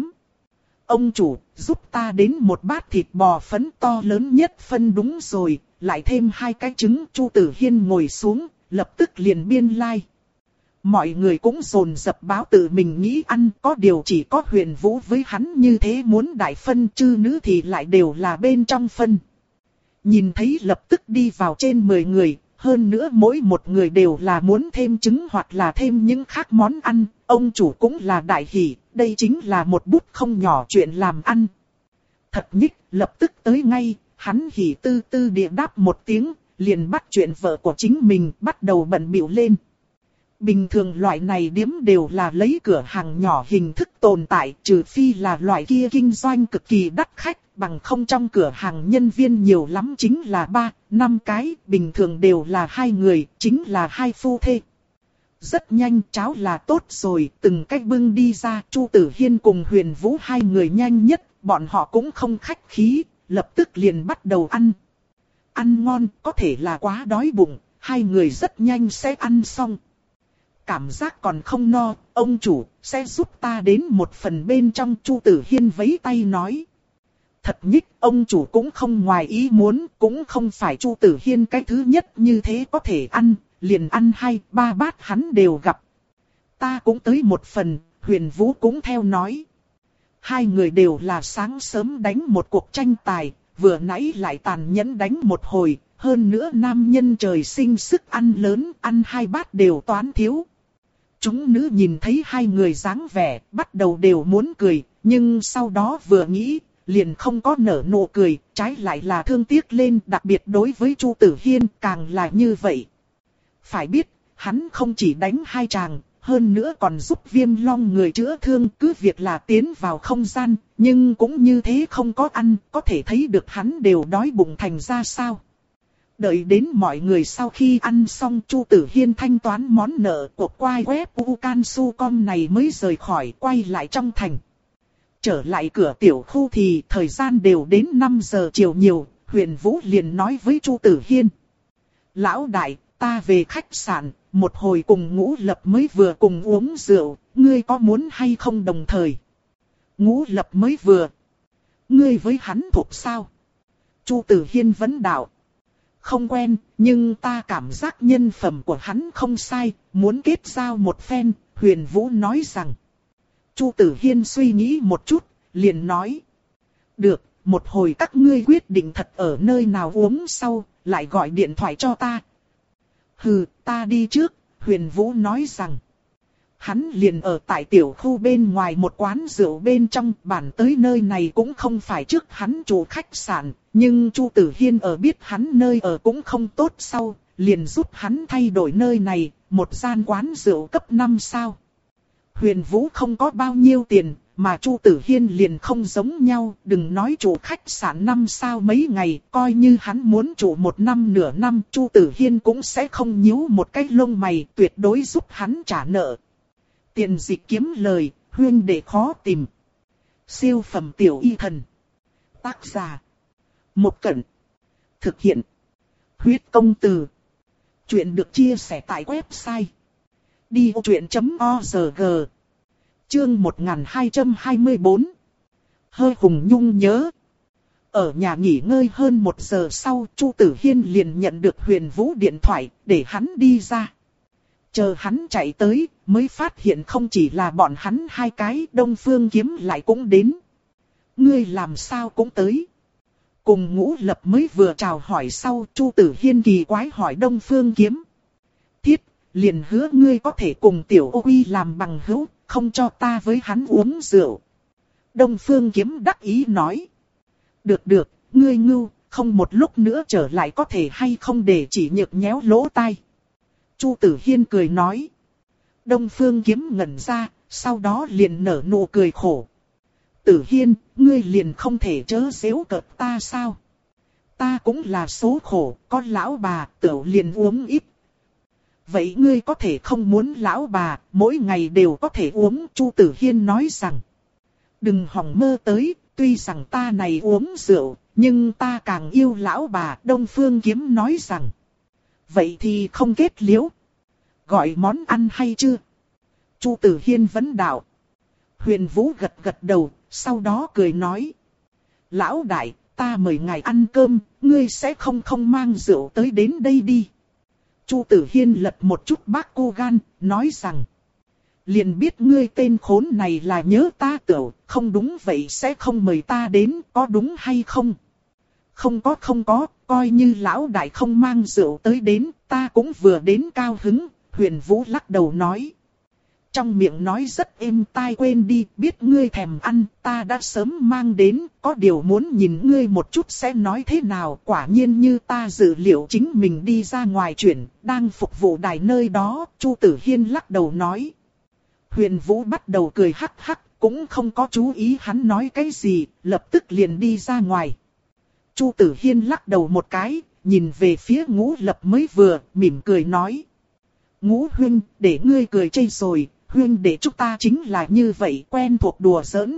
Ông chủ, giúp ta đến một bát thịt bò phấn to lớn nhất phân đúng rồi, lại thêm hai cái trứng. Chu Tử Hiên ngồi xuống, lập tức liền biên lai. Like. Mọi người cũng dồn dập báo tự mình nghĩ ăn, có điều chỉ có Huyền Vũ với hắn như thế muốn đại phân, chư nữ thì lại đều là bên trong phân. Nhìn thấy lập tức đi vào trên mười người, hơn nữa mỗi một người đều là muốn thêm trứng hoặc là thêm những khác món ăn, ông chủ cũng là đại hỉ, đây chính là một bút không nhỏ chuyện làm ăn. Thật nhích, lập tức tới ngay, hắn hỉ tư tư địa đáp một tiếng, liền bắt chuyện vợ của chính mình bắt đầu bận bịu lên. Bình thường loại này điếm đều là lấy cửa hàng nhỏ hình thức tồn tại, trừ phi là loại kia kinh doanh cực kỳ đắt khách, bằng không trong cửa hàng nhân viên nhiều lắm chính là ba, năm cái, bình thường đều là hai người, chính là hai phu thê. Rất nhanh cháo là tốt rồi, từng cách bưng đi ra, Chu Tử Hiên cùng Huyền Vũ hai người nhanh nhất, bọn họ cũng không khách khí, lập tức liền bắt đầu ăn. Ăn ngon, có thể là quá đói bụng, hai người rất nhanh sẽ ăn xong. Cảm giác còn không no, ông chủ, sẽ giúp ta đến một phần bên trong. Chu Tử Hiên vẫy tay nói. Thật nhích, ông chủ cũng không ngoài ý muốn, cũng không phải Chu Tử Hiên cái thứ nhất như thế có thể ăn, liền ăn hai, ba bát hắn đều gặp. Ta cũng tới một phần, Huyền Vũ cũng theo nói. Hai người đều là sáng sớm đánh một cuộc tranh tài, vừa nãy lại tàn nhẫn đánh một hồi, hơn nữa nam nhân trời sinh sức ăn lớn, ăn hai bát đều toán thiếu. Chúng nữ nhìn thấy hai người dáng vẻ, bắt đầu đều muốn cười, nhưng sau đó vừa nghĩ, liền không có nở nụ cười, trái lại là thương tiếc lên, đặc biệt đối với Chu Tử Hiên càng là như vậy. Phải biết, hắn không chỉ đánh hai chàng, hơn nữa còn giúp Viêm Long người chữa thương, cứ việc là tiến vào không gian, nhưng cũng như thế không có ăn, có thể thấy được hắn đều đói bụng thành ra sao. Đợi đến mọi người sau khi ăn xong, Chu Tử Hiên thanh toán món nợ của quai web ucansu chấm com này mới rời khỏi, quay lại trong thành. Trở lại cửa tiểu khu thì thời gian đều đến năm giờ chiều nhiều, Huyền Vũ liền nói với Chu Tử Hiên. Lão đại, ta về khách sạn, một hồi cùng Ngũ Lập mới vừa cùng uống rượu, ngươi có muốn hay không đồng thời? Ngũ Lập mới vừa. Ngươi với hắn thuộc sao? Chu Tử Hiên vấn đạo. không quen, nhưng ta cảm giác nhân phẩm của hắn không sai, muốn kết giao một phen, Huyền Vũ nói rằng. Chu Tử Hiên suy nghĩ một chút, liền nói. Được, một hồi các ngươi quyết định thật ở nơi nào uống sau, lại gọi điện thoại cho ta. Hừ, ta đi trước, Huyền Vũ nói rằng. Hắn liền ở tại tiểu khu bên ngoài một quán rượu bên trong, bản tới nơi này cũng không phải trước hắn chủ khách sạn, nhưng Chu Tử Hiên ở biết hắn nơi ở cũng không tốt sau, liền giúp hắn thay đổi nơi này, một gian quán rượu cấp năm sao. Huyền Vũ không có bao nhiêu tiền, mà Chu Tử Hiên liền không giống nhau, đừng nói chủ khách sạn năm sao mấy ngày, coi như hắn muốn chủ một năm nửa năm, Chu Tử Hiên cũng sẽ không nhíu một cái lông mày, tuyệt đối giúp hắn trả nợ. Tiền dịch kiếm lời, huyên đệ khó tìm. Siêu phẩm tiểu y thần. Tác giả. Một Cẩn. Thực hiện. Huyết công từ. Chuyện được chia sẻ tại website. đi vô chuyện chấm org. Chương một nghìn hai trăm hai mươi tư. Hơi Hùng Nhung nhớ. Ở nhà nghỉ ngơi hơn một giờ sau, Chu Tử Hiên liền nhận được Huyền Vũ điện thoại, để hắn đi ra. Chờ hắn chạy tới, mới phát hiện không chỉ là bọn hắn hai cái, Đông Phương Kiếm lại cũng đến. Ngươi làm sao cũng tới. Cùng Ngũ Lập mới vừa chào hỏi sau, Chu Tử Hiên kỳ quái hỏi Đông Phương Kiếm. Thiết, liền hứa ngươi có thể cùng Tiểu Ô Uy làm bằng hữu, không cho ta với hắn uống rượu. Đông Phương Kiếm đắc ý nói. Được được, ngươi ngưu, không một lúc nữa trở lại có thể hay không để chỉ nhược nhéo lỗ tai. Chu Tử Hiên cười nói. Đông Phương Kiếm ngẩn ra, sau đó liền nở nụ cười khổ. Tử Hiên, ngươi liền không thể chớ giễu cợt ta sao? Ta cũng là số khổ, có lão bà, tiểu liền uống ít. Vậy ngươi có thể không muốn lão bà, mỗi ngày đều có thể uống, Chu Tử Hiên nói rằng. Đừng hòng mơ tới, tuy rằng ta này uống rượu, nhưng ta càng yêu lão bà, Đông Phương Kiếm nói rằng. Vậy thì không kết liễu. Gọi món ăn hay chưa? Chu Tử Hiên vấn đạo. Huyền Vũ gật gật đầu, sau đó cười nói. Lão đại, ta mời ngài ăn cơm, ngươi sẽ không không mang rượu tới đến đây đi. Chu Tử Hiên lật một chút bác cô gan, nói rằng. Liền biết ngươi tên khốn này là nhớ ta tiểu, không đúng vậy sẽ không mời ta đến, có đúng hay không? Không có không có, coi như lão đại không mang rượu tới đến, ta cũng vừa đến cao hứng, Huyền Vũ lắc đầu nói. Trong miệng nói rất êm tai quên đi, biết ngươi thèm ăn, ta đã sớm mang đến, có điều muốn nhìn ngươi một chút sẽ nói thế nào, quả nhiên như ta dự liệu chính mình đi ra ngoài chuyển, đang phục vụ đài nơi đó, Chu Tử Hiên lắc đầu nói. Huyền Vũ bắt đầu cười hắc hắc, cũng không có chú ý hắn nói cái gì, lập tức liền đi ra ngoài. Chu Tử Hiên lắc đầu một cái, nhìn về phía Ngũ Lập mới vừa, mỉm cười nói. Ngũ huynh, để ngươi cười chê rồi, huynh để chúng ta chính là như vậy, quen thuộc đùa giỡn.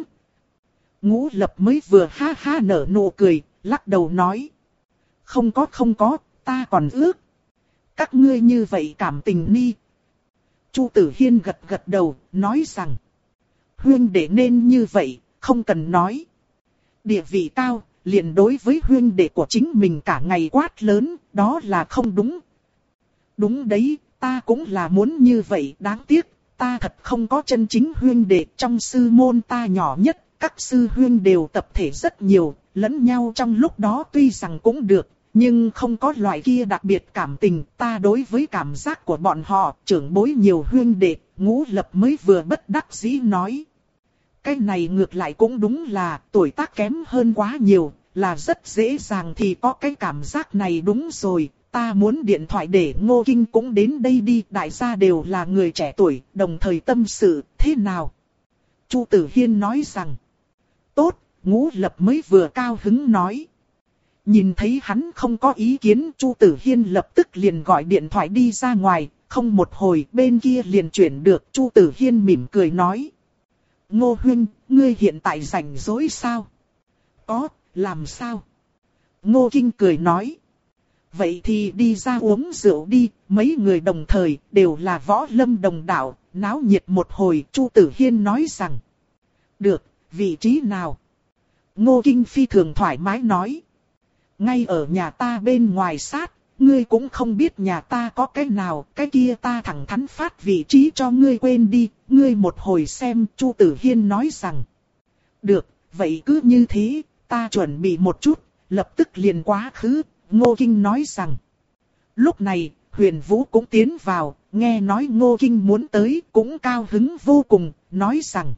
Ngũ Lập mới vừa ha ha nở nụ cười, lắc đầu nói. Không có không có, ta còn ước. Các ngươi như vậy cảm tình ni. Chu Tử Hiên gật gật đầu, nói rằng. Huynh để nên như vậy, không cần nói. Địa vị cao, liền đối với huynh đệ của chính mình cả ngày quát lớn, đó là không đúng. Đúng đấy, ta cũng là muốn như vậy, đáng tiếc, ta thật không có chân chính huynh đệ, trong sư môn ta nhỏ nhất, các sư huynh đều tập thể rất nhiều, lẫn nhau trong lúc đó tuy rằng cũng được, nhưng không có loại kia đặc biệt cảm tình, ta đối với cảm giác của bọn họ, trưởng bối nhiều huynh đệ, Ngũ Lập mới vừa bất đắc dĩ nói. Cái này ngược lại cũng đúng là tuổi tác kém hơn quá nhiều, là rất dễ dàng thì có cái cảm giác này đúng rồi. Ta muốn điện thoại để Ngô Kinh cũng đến đây đi, đại gia đều là người trẻ tuổi, đồng thời tâm sự, thế nào? Chu Tử Hiên nói rằng, tốt, Ngũ Lập mới vừa cao hứng nói. Nhìn thấy hắn không có ý kiến, Chu Tử Hiên lập tức liền gọi điện thoại đi ra ngoài, không một hồi bên kia liền chuyển được, Chu Tử Hiên mỉm cười nói. Ngô huynh, ngươi hiện tại rảnh rỗi sao? Có, làm sao? Ngô Kinh cười nói. Vậy thì đi ra uống rượu đi, mấy người đồng thời, đều là võ lâm đồng đạo, náo nhiệt một hồi, Chu Tử Hiên nói rằng. Được, vị trí nào? Ngô Kinh phi thường thoải mái nói. Ngay ở nhà ta bên ngoài sát, ngươi cũng không biết nhà ta có cái nào, cái kia ta thẳng thắn phát vị trí cho ngươi quên đi, ngươi một hồi xem. Chu Tử Hiên nói rằng, được, vậy cứ như thế, ta chuẩn bị một chút, lập tức liền quá khứ. Ngô Kinh nói rằng, lúc này, Huyền Vũ cũng tiến vào, nghe nói Ngô Kinh muốn tới, cũng cao hứng vô cùng, nói rằng,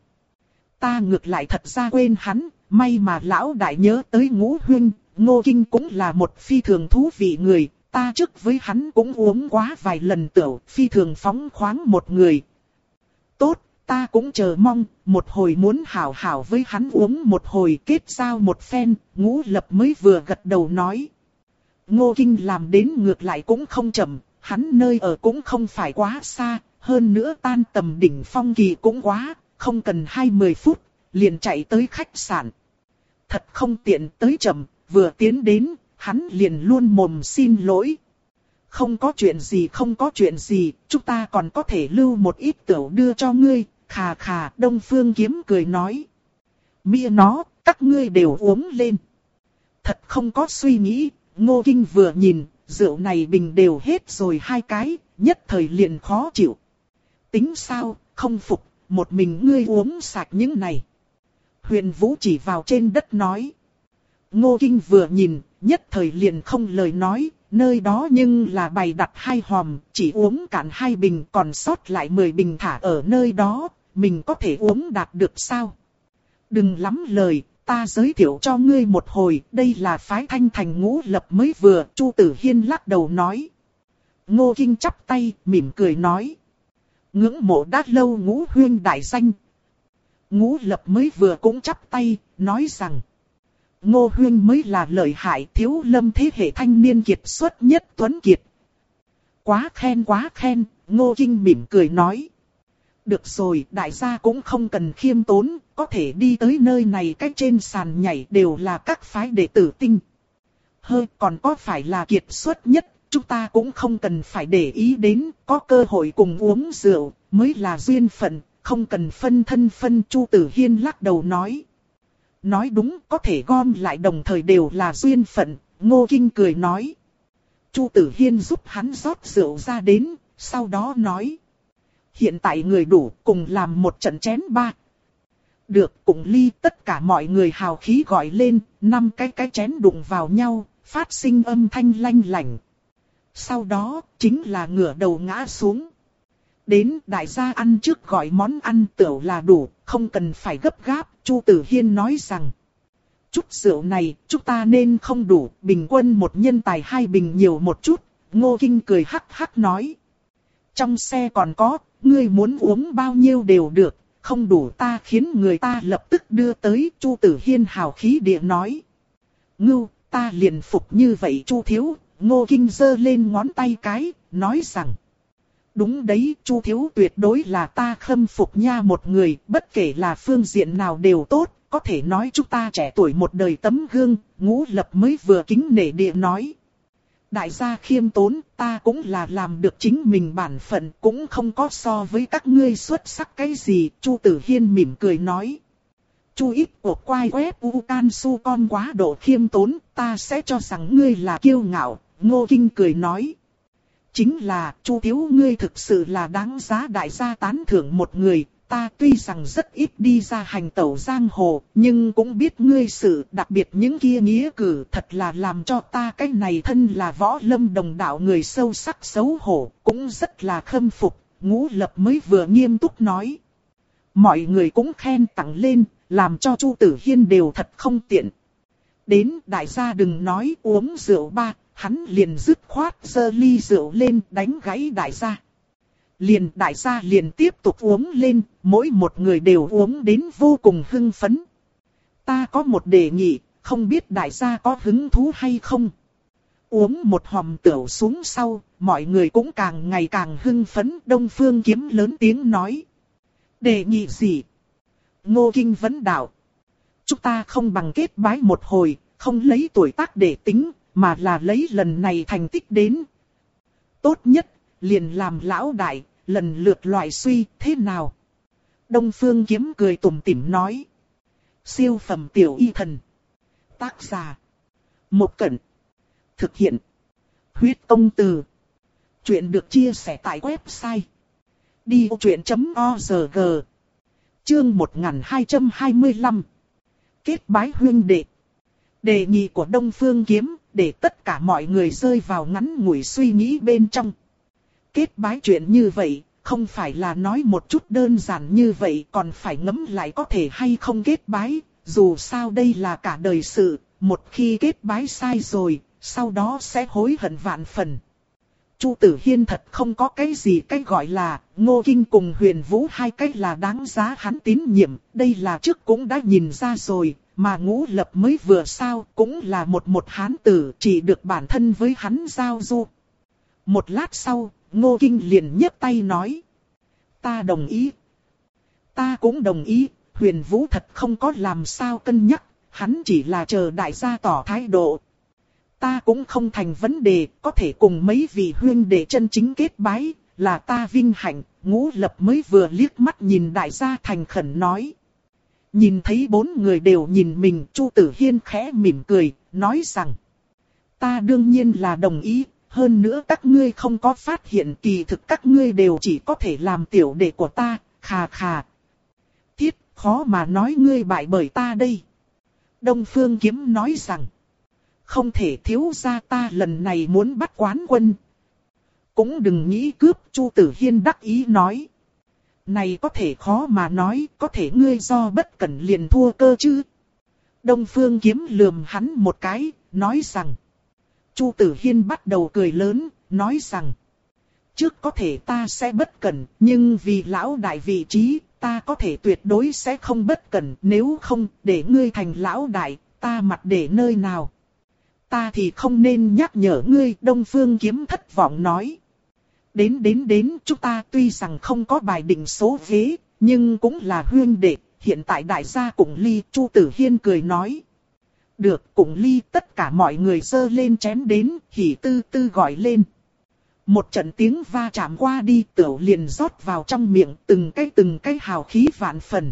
ta ngược lại thật ra quên hắn, may mà lão đại nhớ tới Ngũ Huynh. Ngô Kinh cũng là một phi thường thú vị người, ta trước với hắn cũng uống quá vài lần tửu, phi thường phóng khoáng một người. Tốt, ta cũng chờ mong, một hồi muốn hảo hảo với hắn uống một hồi, kết giao một phen. Ngũ Lập mới vừa gật đầu nói. Ngô Kinh làm đến ngược lại cũng không chậm, hắn nơi ở cũng không phải quá xa, hơn nữa tan tầm đỉnh phong kỳ cũng quá, không cần hai mươi phút, liền chạy tới khách sạn. Thật không tiện tới chậm, vừa tiến đến, hắn liền luôn mồm xin lỗi. Không có chuyện gì không có chuyện gì, chúng ta còn có thể lưu một ít tửu đưa cho ngươi. Khà khà, Đông Phương Kiếm cười nói. Mia nó, các ngươi đều uống lên. Thật không có suy nghĩ, Ngô Kinh vừa nhìn, rượu này bình đều hết rồi hai cái, nhất thời liền khó chịu. Tính sao, không phục, một mình ngươi uống sạch những này. Huyền Vũ chỉ vào trên đất nói. Ngô Kinh vừa nhìn, nhất thời liền không lời nói, nơi đó nhưng là bày đặt hai hòm, chỉ uống cạn hai bình, còn sót lại mười bình thả ở nơi đó, mình có thể uống đạt được sao? Đừng lắm lời, ta giới thiệu cho ngươi một hồi, đây là phái Thanh Thành Ngũ Lập mới vừa. Chu Tử Hiên lắc đầu nói. Ngô Kinh chắp tay, mỉm cười nói. Ngưỡng mộ đã lâu Ngũ Huynh đại danh. Ngũ Lập mới vừa cũng chắp tay, nói rằng. Ngô Huynh mới là lợi hại, Thiếu Lâm thế hệ thanh niên kiệt xuất nhất tuấn kiệt. Quá khen quá khen, Ngô Kinh mỉm cười nói. Được rồi, đại gia cũng không cần khiêm tốn, có thể đi tới nơi này cách trên sàn nhảy đều là các phái đệ tử tinh. Hơi còn có phải là kiệt xuất nhất, chúng ta cũng không cần phải để ý đến, có cơ hội cùng uống rượu, mới là duyên phận, không cần phân thân phân. Chu Tử Hiên lắc đầu nói. Nói đúng, có thể gom lại đồng thời đều là duyên phận. Ngô Kinh cười nói. Chu Tử Hiên giúp hắn rót rượu ra đến, sau đó nói. Hiện tại người đủ, cùng làm một trận chén ba. Được, cùng ly. Tất cả mọi người hào khí gọi lên, năm cái cái chén đụng vào nhau, phát sinh âm thanh lanh lảnh. Sau đó, chính là ngửa đầu ngã xuống. Đến đại gia ăn trước gọi món ăn tửu là đủ, không cần phải gấp gáp. Chu Tử Hiên nói rằng. Chút rượu này, chúng ta nên không đủ, bình quân một nhân tài hai bình nhiều một chút. Ngô Kinh cười hắc hắc nói. Trong xe còn có, ngươi muốn uống bao nhiêu đều được, không đủ ta khiến người ta lập tức đưa tới. Chu Tử Hiên hào khí địa nói. Ngưu, ta liền phục như vậy Chu thiếu. Ngô Kinh giơ lên ngón tay cái, nói rằng. Đúng đấy, Chu thiếu tuyệt đối là ta khâm phục nha, một người, bất kể là phương diện nào đều tốt, có thể nói chúng ta trẻ tuổi một đời tấm gương. Ngũ Lập mới vừa kính nể địa nói. Đại gia khiêm tốn, ta cũng là làm được chính mình bản phận, cũng không có so với các ngươi xuất sắc cái gì. Chu Tử Hiên mỉm cười nói. Chu ít của quai web u can su con quá độ khiêm tốn, ta sẽ cho rằng ngươi là kiêu ngạo. Ngô Kinh cười nói. Chính là, Chu thiếu ngươi thực sự là đáng giá đại gia tán thưởng một người. Ta tuy rằng rất ít đi ra hành tẩu giang hồ, nhưng cũng biết ngươi sự, đặc biệt những kia nghĩa cử, thật là làm cho ta cái này thân là võ lâm đồng đạo người sâu sắc xấu hổ, cũng rất là khâm phục. Ngũ Lập mới vừa nghiêm túc nói. Mọi người cũng khen tặng lên, làm cho Chu Tử Hiên đều thật không tiện. Đến đại gia đừng nói uống rượu ba, hắn liền dứt khoát giơ ly rượu lên đánh gãy đại gia. Liền đại gia liền tiếp tục uống lên, mỗi một người đều uống đến vô cùng hưng phấn. Ta có một đề nghị, không biết đại gia có hứng thú hay không? Uống một hòm tửu xuống sau, mọi người cũng càng ngày càng hưng phấn. Đông Phương Kiếm lớn tiếng nói. Đề nghị gì? Ngô Kinh vấn đạo. Chúng ta không bằng kết bái một hồi, không lấy tuổi tác để tính, mà là lấy lần này thành tích đến. Tốt nhất, liền làm lão đại, lần lượt loại suy, thế nào? Đông Phương Kiếm cười tủm tỉm nói. Siêu phẩm tiểu y thần. Tác giả. Một Cẩn. Thực hiện. Huyết công từ. Chuyện được chia sẻ tại website đi ô chuyện chấm org. Chương một nghìn hai trăm hai mươi lăm. Kết bái huynh đệ. Đề nghị của Đông Phương Kiếm để tất cả mọi người rơi vào ngắn ngủi suy nghĩ bên trong. Kết bái chuyện như vậy, không phải là nói một chút đơn giản như vậy, còn phải ngẫm lại có thể hay không kết bái. Dù sao đây là cả đời sự, một khi kết bái sai rồi, sau đó sẽ hối hận vạn phần. Chu Tử Hiên thật không có cái gì cái gọi là Ngô Kinh cùng Huyền Vũ hai cách là đáng giá hắn tín nhiệm, đây là trước cũng đã nhìn ra rồi, mà Ngũ Lập mới vừa sao cũng là một một hán tử chỉ được bản thân với hắn giao du. Một lát sau, Ngô Kinh liền nhấc tay nói: ta đồng ý. Ta cũng đồng ý. Huyền Vũ thật không có làm sao cân nhắc, hắn chỉ là chờ đại gia tỏ thái độ. Ta cũng không thành vấn đề, có thể cùng mấy vị huynh đệ chân chính kết bái, là ta vinh hạnh. Ngũ Lập mới vừa liếc mắt nhìn đại gia thành khẩn nói. Nhìn thấy bốn người đều nhìn mình, Chu Tử Hiên khẽ mỉm cười, nói rằng: ta đương nhiên là đồng ý, hơn nữa các ngươi không có phát hiện kỳ thực các ngươi đều chỉ có thể làm tiểu đệ của ta, khà khà. Thiết, khó mà nói ngươi bại bởi ta đây. Đông Phương Kiếm nói rằng: không thể, thiếu gia ta lần này muốn bắt quán quân. Cũng đừng nghĩ cướp. Chu Tử Hiên đắc ý nói. Này có thể khó mà nói, có thể ngươi do bất cẩn liền thua cơ chứ. Đông Phương Kiếm lườm hắn một cái, nói rằng. Chu Tử Hiên bắt đầu cười lớn, nói rằng. Trước có thể ta sẽ bất cẩn, nhưng vì lão đại vị trí, ta có thể tuyệt đối sẽ không bất cẩn. Nếu không, để ngươi thành lão đại, ta mặt để nơi nào? Ta thì không nên nhắc nhở ngươi. Đông Phương Kiếm thất vọng nói. Đến đến đến, chúng ta tuy rằng không có bài định số ghế, nhưng cũng là huynh đệ. Hiện tại đại gia Củng Ly. Chu Tử Hiên cười nói. Được, Củng Ly. Tất cả mọi người giơ lên chén đến, hỉ tư tư gọi lên. Một trận tiếng va chạm qua đi, tửu liền rót vào trong miệng, từng cái từng cái hào khí vạn phần.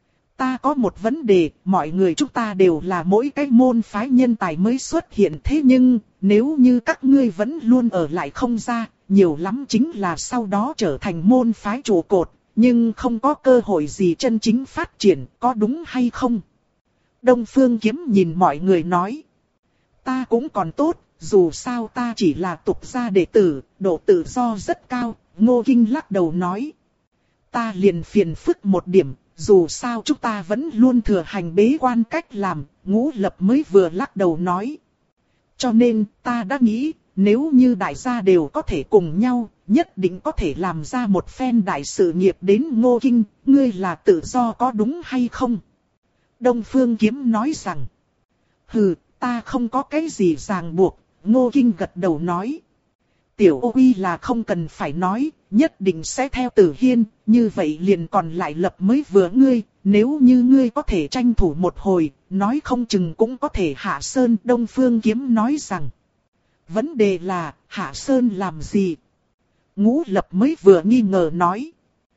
Ta có một vấn đề, mọi người chúng ta đều là mỗi cái môn phái nhân tài mới xuất hiện, thế nhưng, nếu như các ngươi vẫn luôn ở lại không ra, nhiều lắm chính là sau đó trở thành môn phái trụ cột, nhưng không có cơ hội gì chân chính phát triển, có đúng hay không? Đông Phương Kiếm nhìn mọi người nói. Ta cũng còn tốt, dù sao ta chỉ là tục gia đệ tử, độ tự do rất cao. Ngô Kinh lắc đầu nói. Ta liền phiền phức một điểm. Dù sao chúng ta vẫn luôn thừa hành bế quan cách làm. Ngũ Lập mới vừa lắc đầu nói. Cho nên ta đã nghĩ, nếu như đại gia đều có thể cùng nhau, nhất định có thể làm ra một phen đại sự nghiệp. Đến Ngô Kinh, ngươi là tự do có đúng hay không? Đông Phương Kiếm nói rằng. Hừ, ta không có cái gì ràng buộc. Ngô Kinh gật đầu nói. Tiểu Ô Uy là không cần phải nói, nhất định sẽ theo Tử Hiên, như vậy liền còn lại Lập mới vừa ngươi, nếu như ngươi có thể tranh thủ một hồi, nói không chừng cũng có thể hạ sơn. Đông Phương Kiếm nói rằng. Vấn đề là, hạ sơn làm gì? Ngũ Lập mới vừa nghi ngờ nói.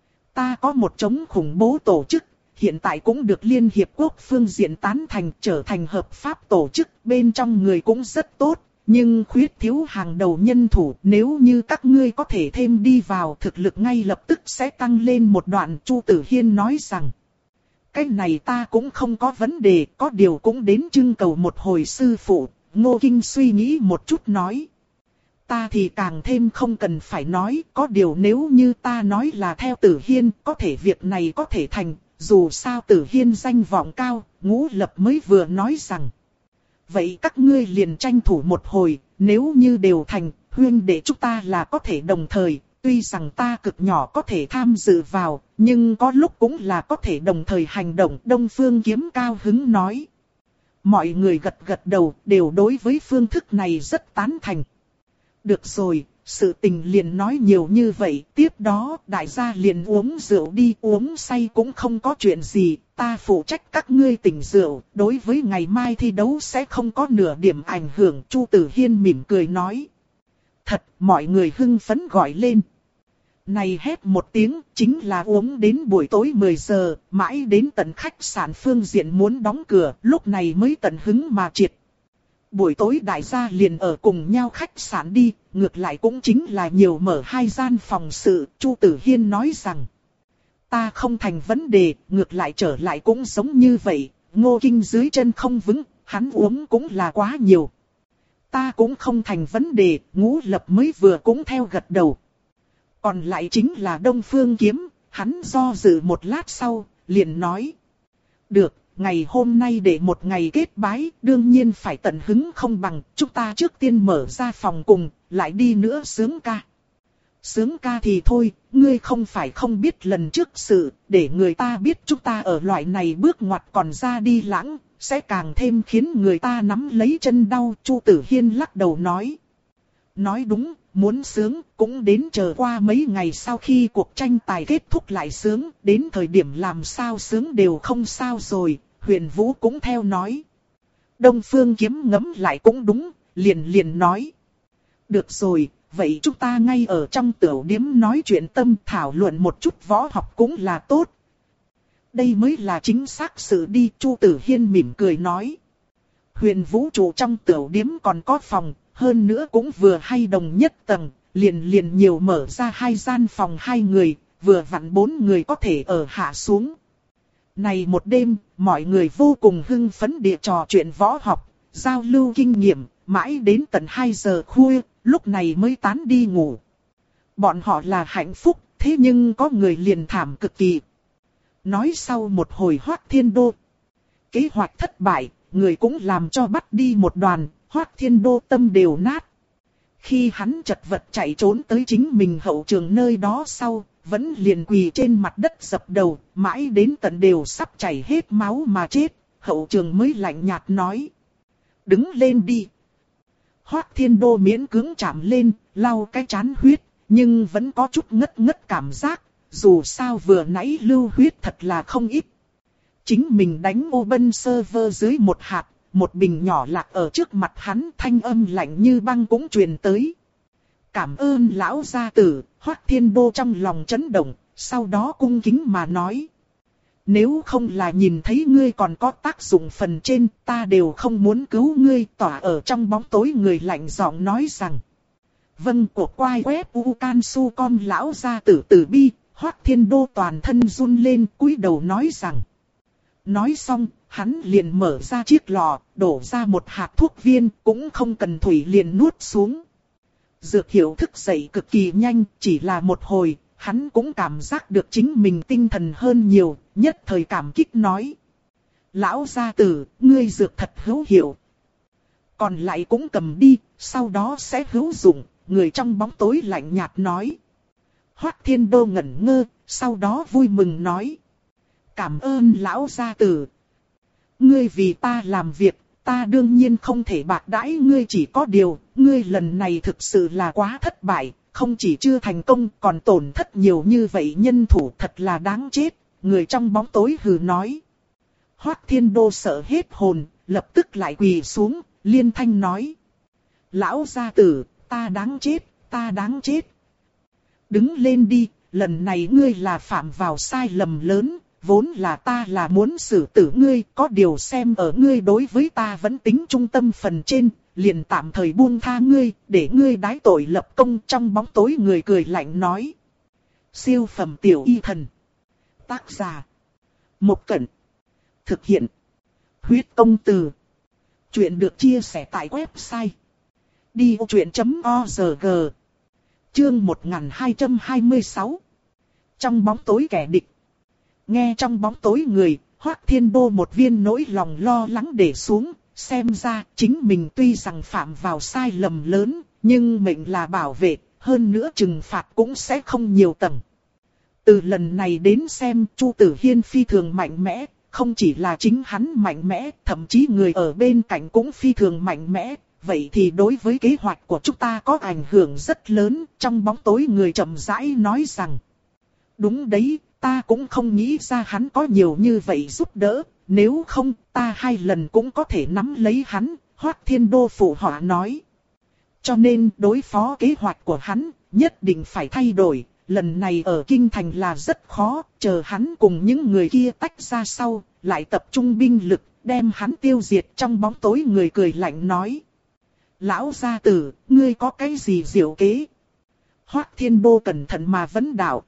Ta có một chống khủng bố tổ chức, hiện tại cũng được Liên Hiệp Quốc phương diện tán thành trở thành hợp pháp tổ chức, bên trong người cũng rất tốt. Nhưng khuyết thiếu hàng đầu nhân thủ, nếu như các ngươi có thể thêm đi vào, thực lực ngay lập tức sẽ tăng lên một đoạn. Chu Tử Hiên nói rằng. Cái này ta cũng không có vấn đề, có điều cũng đến trưng cầu một hồi sư phụ. Ngô Kinh suy nghĩ một chút nói. Ta thì càng thêm không cần phải nói, có điều nếu như ta nói là theo Tử Hiên, có thể việc này có thể thành, dù sao Tử Hiên danh vọng cao. Ngũ Lập mới vừa nói rằng. Vậy các ngươi liền tranh thủ một hồi, nếu như đều thành, huynh đệ chúng ta là có thể đồng thời, tuy rằng ta cực nhỏ có thể tham dự vào, nhưng có lúc cũng là có thể đồng thời hành động. Đông Phương Kiếm cao hứng nói. Mọi người gật gật đầu, đều đối với phương thức này rất tán thành. Được rồi, sự tình liền nói nhiều như vậy, tiếp đó đại gia liền uống rượu đi, uống say cũng không có chuyện gì, ta phụ trách các ngươi tỉnh rượu, đối với ngày mai thi đấu sẽ không có nửa điểm ảnh hưởng. Chu Tử Hiên mỉm cười nói. Thật, mọi người hưng phấn gọi lên. Này hét một tiếng, chính là uống đến buổi tối mười giờ, mãi đến tận khách sạn phương diện muốn đóng cửa, lúc này mới tận hứng mà triệt. Buổi tối đại gia liền ở cùng nhau khách sạn đi, ngược lại cũng chính là nhiều mở hai gian phòng sự. Chu Tử Hiên nói rằng, ta không thành vấn đề, ngược lại trở lại cũng giống như vậy. Ngô Kinh dưới chân không vững, hắn uống cũng là quá nhiều. Ta cũng không thành vấn đề, Ngũ Lập mới vừa cũng theo gật đầu. Còn lại chính là Đông Phương Kiếm, hắn do dự một lát sau, liền nói. Được, ngày hôm nay để một ngày kết bái, đương nhiên phải tận hứng không bằng, chúng ta trước tiên mở ra phòng cùng, lại đi nữa sướng ca. Sướng ca thì thôi, ngươi không phải không biết lần trước sự, để người ta biết chúng ta ở loại này bước ngoặt còn ra đi lãng, sẽ càng thêm khiến người ta nắm lấy chân đau. Chu Tử Hiên lắc đầu nói. Nói đúng, muốn sướng cũng đến chờ qua mấy ngày sau khi cuộc tranh tài kết thúc lại sướng, đến thời điểm làm sao sướng đều không sao rồi. Huyền Vũ cũng theo nói. Đông Phương Kiếm ngẫm lại cũng đúng, liền liền nói. Được rồi, vậy chúng ta ngay ở trong tiểu điếm nói chuyện tâm thảo luận một chút võ học cũng là tốt. Đây mới là chính xác sự đi. Chu Tử Hiên mỉm cười nói. Huyền Vũ trụ trong tiểu điếm còn có phòng, hơn nữa cũng vừa hay đồng nhất tầng, liền liền nhiều mở ra hai gian phòng hai người, vừa vặn bốn người có thể ở hạ xuống. Này một đêm, mọi người vô cùng hưng phấn địa trò chuyện võ học, giao lưu kinh nghiệm, mãi đến tận hai giờ khuya, lúc này mới tán đi ngủ. Bọn họ là hạnh phúc, thế nhưng có người liền thảm cực kỳ. Nói sau một hồi Hoắc Thiên Đô. Kế hoạch thất bại, người cũng làm cho bắt đi một đoàn, Hoắc Thiên Đô tâm đều nát. Khi hắn chật vật chạy trốn tới chính mình hậu trường nơi đó sau, vẫn liền quỳ trên mặt đất dập đầu, mãi đến tận đều sắp chảy hết máu mà chết, hậu trường mới lạnh nhạt nói. Đứng lên đi. Hoắc Thiên Đô miễn cưỡng chạm lên, lau cái chán huyết, nhưng vẫn có chút ngất ngất cảm giác, dù sao vừa nãy lưu huyết thật là không ít. Chính mình đánh ô bân sơ vơ dưới một hạt, một bình nhỏ lạc ở trước mặt hắn, thanh âm lạnh như băng cũng truyền tới. Cảm ơn lão gia tử. Hoắc Thiên Đô trong lòng chấn động, sau đó cung kính mà nói. Nếu không là nhìn thấy ngươi còn có tác dụng phần trên, ta đều không muốn cứu ngươi. Tỏa ở trong bóng tối người lạnh giọng nói rằng. Vâng, của quai web u can su com lão gia tử tử bi. Hoắc Thiên Đô toàn thân run lên, cúi đầu nói rằng. Nói xong, hắn liền mở ra chiếc lọ, đổ ra một hạt thuốc viên, cũng không cần thủy liền nuốt xuống. Dược hiệu thức dậy cực kỳ nhanh, chỉ là một hồi, hắn cũng cảm giác được chính mình tinh thần hơn nhiều, nhất thời cảm kích nói. Lão gia tử, ngươi dược thật hữu hiệu. Còn lại cũng cầm đi, sau đó sẽ hữu dụng, người trong bóng tối lạnh nhạt nói. Hoắc Thiên Đô ngẩn ngơ, sau đó vui mừng nói. Cảm ơn lão gia tử. Ngươi vì ta làm việc, ta đương nhiên không thể bạc đãi ngươi, chỉ có điều, ngươi lần này thực sự là quá thất bại, không chỉ chưa thành công còn tổn thất nhiều như vậy nhân thủ, thật là đáng chết. Người trong bóng tối hừ nói. Hoắc Thiên Đô sợ hết hồn, lập tức lại quỳ xuống, liên thanh nói. Lão gia tử, ta đáng chết, ta đáng chết. Đứng lên đi, lần này ngươi là phạm vào sai lầm lớn. Vốn là ta là muốn xử tử ngươi, có điều xem ở ngươi đối với ta vẫn tính trung tâm phần trên, liền tạm thời buông tha ngươi, để ngươi đái tội lập công. Trong bóng tối người cười lạnh nói. Siêu phẩm tiểu y thần. Tác giả. Một Cẩn. Thực hiện. Huyết công từ. Chuyện được chia sẻ tại website. đi ô chuyện chấm org. Chương một nghìn hai trăm hai mươi sáu. Trong bóng tối kẻ địch. Nghe trong bóng tối người, Hoắc Thiên Đô một viên nỗi lòng lo lắng để xuống, xem ra chính mình tuy rằng phạm vào sai lầm lớn, nhưng mệnh là bảo vệ, hơn nữa trừng phạt cũng sẽ không nhiều tầng. Từ lần này đến xem, Chu Tử Hiên phi thường mạnh mẽ, không chỉ là chính hắn mạnh mẽ, thậm chí người ở bên cạnh cũng phi thường mạnh mẽ, vậy thì đối với kế hoạch của chúng ta có ảnh hưởng rất lớn. Trong bóng tối người chậm rãi nói rằng, đúng đấy. Ta cũng không nghĩ ra hắn có nhiều như vậy giúp đỡ, nếu không ta hai lần cũng có thể nắm lấy hắn. Hoắc Thiên Đô phụ họa nói. Cho nên đối phó kế hoạch của hắn, nhất định phải thay đổi, lần này ở Kinh Thành là rất khó, chờ hắn cùng những người kia tách ra sau, lại tập trung binh lực, đem hắn tiêu diệt. Trong bóng tối người cười lạnh nói. Lão gia tử, ngươi có cái gì diệu kế? Hoắc Thiên Đô cẩn thận mà vấn đạo.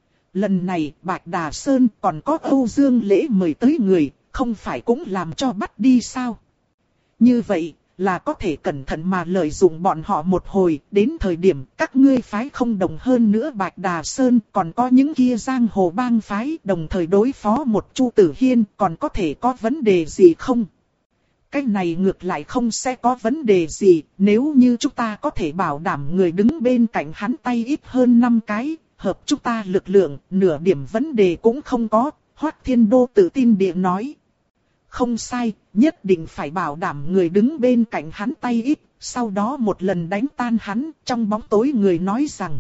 Lần này Bạch Đà Sơn còn có Âu Dương Lễ mời tới người, không phải cũng làm cho bắt đi sao? Như vậy là có thể cẩn thận mà lợi dụng bọn họ một hồi, đến thời điểm các ngươi phái không đồng hơn nữa Bạch Đà Sơn, còn có những kia giang hồ bang phái đồng thời đối phó một Chu Tử Hiên, còn có thể có vấn đề gì không? Cái này ngược lại không sẽ có vấn đề gì, nếu như chúng ta có thể bảo đảm người đứng bên cạnh hắn tay ít hơn năm cái, hợp chúng ta lực lượng, nửa điểm vấn đề cũng không có. Hoắc Thiên Đô tự tin địa nói. Không sai, nhất định phải bảo đảm người đứng bên cạnh hắn tay ít, sau đó một lần đánh tan hắn. Trong bóng tối người nói rằng.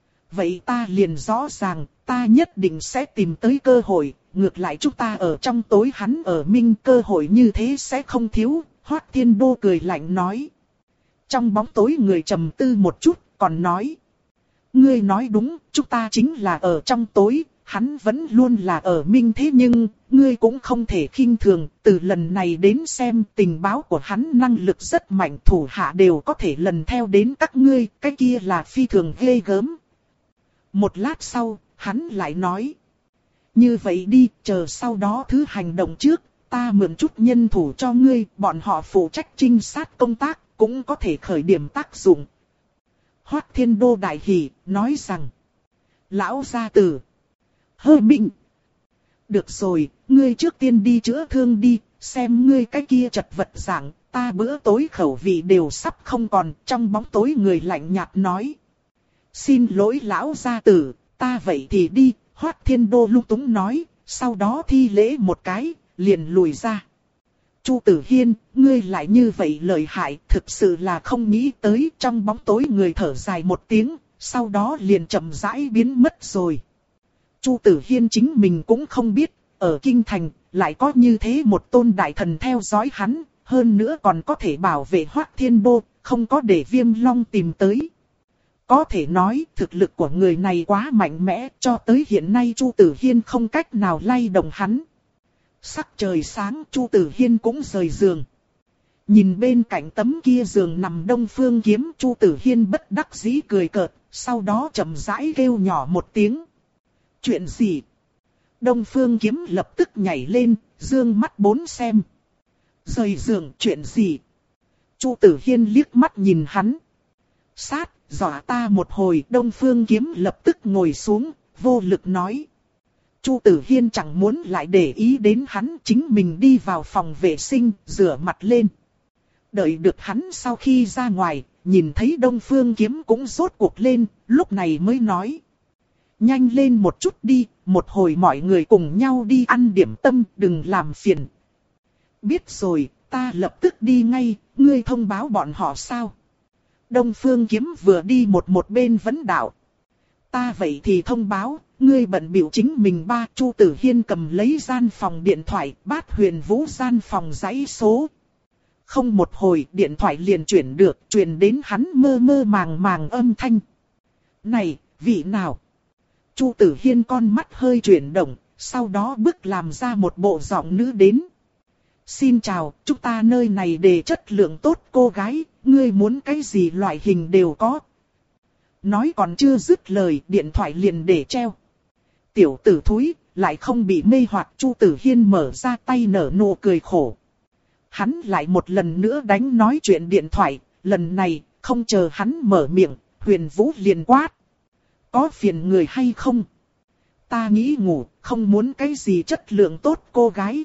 Vậy ta liền rõ ràng, ta nhất định sẽ tìm tới cơ hội, ngược lại chúng ta ở trong tối hắn ở minh, cơ hội như thế sẽ không thiếu. Hoắc Thiên Đô cười lạnh nói. Trong bóng tối người trầm tư một chút, còn nói. Ngươi nói đúng, chúng ta chính là ở trong tối, hắn vẫn luôn là ở minh, thế nhưng, ngươi cũng không thể khinh thường, từ lần này đến xem tình báo của hắn năng lực rất mạnh, thủ hạ đều có thể lần theo đến các ngươi, cái kia là phi thường ghê gớm. Một lát sau, hắn lại nói. Như vậy đi, chờ sau đó thứ hành động trước, ta mượn chút nhân thủ cho ngươi, bọn họ phụ trách trinh sát công tác, cũng có thể khởi điểm tác dụng. Hoắc Thiên Đô đại hỉ, nói rằng. Lão gia tử. Hơ Minh. Được rồi, ngươi trước tiên đi chữa thương đi, xem ngươi cái kia chật vật dạng, ta bữa tối khẩu vị đều sắp không còn. Trong bóng tối người lạnh nhạt nói. Xin lỗi lão gia tử, ta vậy thì đi. Hoắc Thiên Đô lung túng nói, sau đó thi lễ một cái, liền lùi ra. Chu Tử Hiên, ngươi lại như vậy lợi hại, thực sự là không nghĩ tới. Trong bóng tối người thở dài một tiếng, sau đó liền chậm rãi biến mất rồi. Chu Tử Hiên chính mình cũng không biết, ở Kinh Thành, lại có như thế một tôn đại thần theo dõi hắn, hơn nữa còn có thể bảo vệ Hoắc Thiên Đô, không có để Viêm Long tìm tới. Có thể nói, thực lực của người này quá mạnh mẽ, cho tới hiện nay Chu Tử Hiên không cách nào lay động hắn. Sắc trời sáng, Chu Tử Hiên cũng rời giường. Nhìn bên cạnh tấm kia giường nằm Đông Phương Kiếm, Chu Tử Hiên bất đắc dĩ cười cợt, sau đó chậm rãi kêu nhỏ một tiếng. Chuyện gì? Đông Phương Kiếm lập tức nhảy lên, dương mắt bốn xem. Rời giường, chuyện gì? Chu Tử Hiên liếc mắt nhìn hắn. Sát, dọa ta một hồi. Đông Phương Kiếm lập tức ngồi xuống, vô lực nói. Chu Tử Hiên chẳng muốn lại để ý đến hắn, chính mình đi vào phòng vệ sinh, rửa mặt lên. Đợi được hắn sau khi ra ngoài, nhìn thấy Đông Phương Kiếm cũng rốt cuộc lên, lúc này mới nói. Nhanh lên một chút đi, một hồi mọi người cùng nhau đi ăn điểm tâm, đừng làm phiền. Biết rồi, ta lập tức đi ngay, ngươi thông báo bọn họ sao? Đông Phương Kiếm vừa đi một một bên vấn đạo. Ta vậy thì thông báo, ngươi bận biểu chính mình ba. Chu Tử Hiên cầm lấy gian phòng điện thoại, Bát Huyền Vũ gian phòng dãy số. Không một hồi điện thoại liền chuyển được, truyền đến hắn mơ mơ màng màng âm thanh. Này, vị nào? Chu Tử Hiên con mắt hơi chuyển động, sau đó bước làm ra một bộ giọng nữ đến. Xin chào, chúng ta nơi này đề chất lượng tốt cô gái, ngươi muốn cái gì loại hình đều có. Nói còn chưa dứt lời, điện thoại liền để treo. Tiểu tử thúi, lại không bị mê hoặc. Chu Tử Hiên mở ra tay nở nụ cười khổ. Hắn lại một lần nữa đánh nói chuyện điện thoại, lần này, không chờ hắn mở miệng, Huyền Vũ liền quát. Có phiền người hay không? Ta nghĩ ngủ, không muốn cái gì chất lượng tốt cô gái.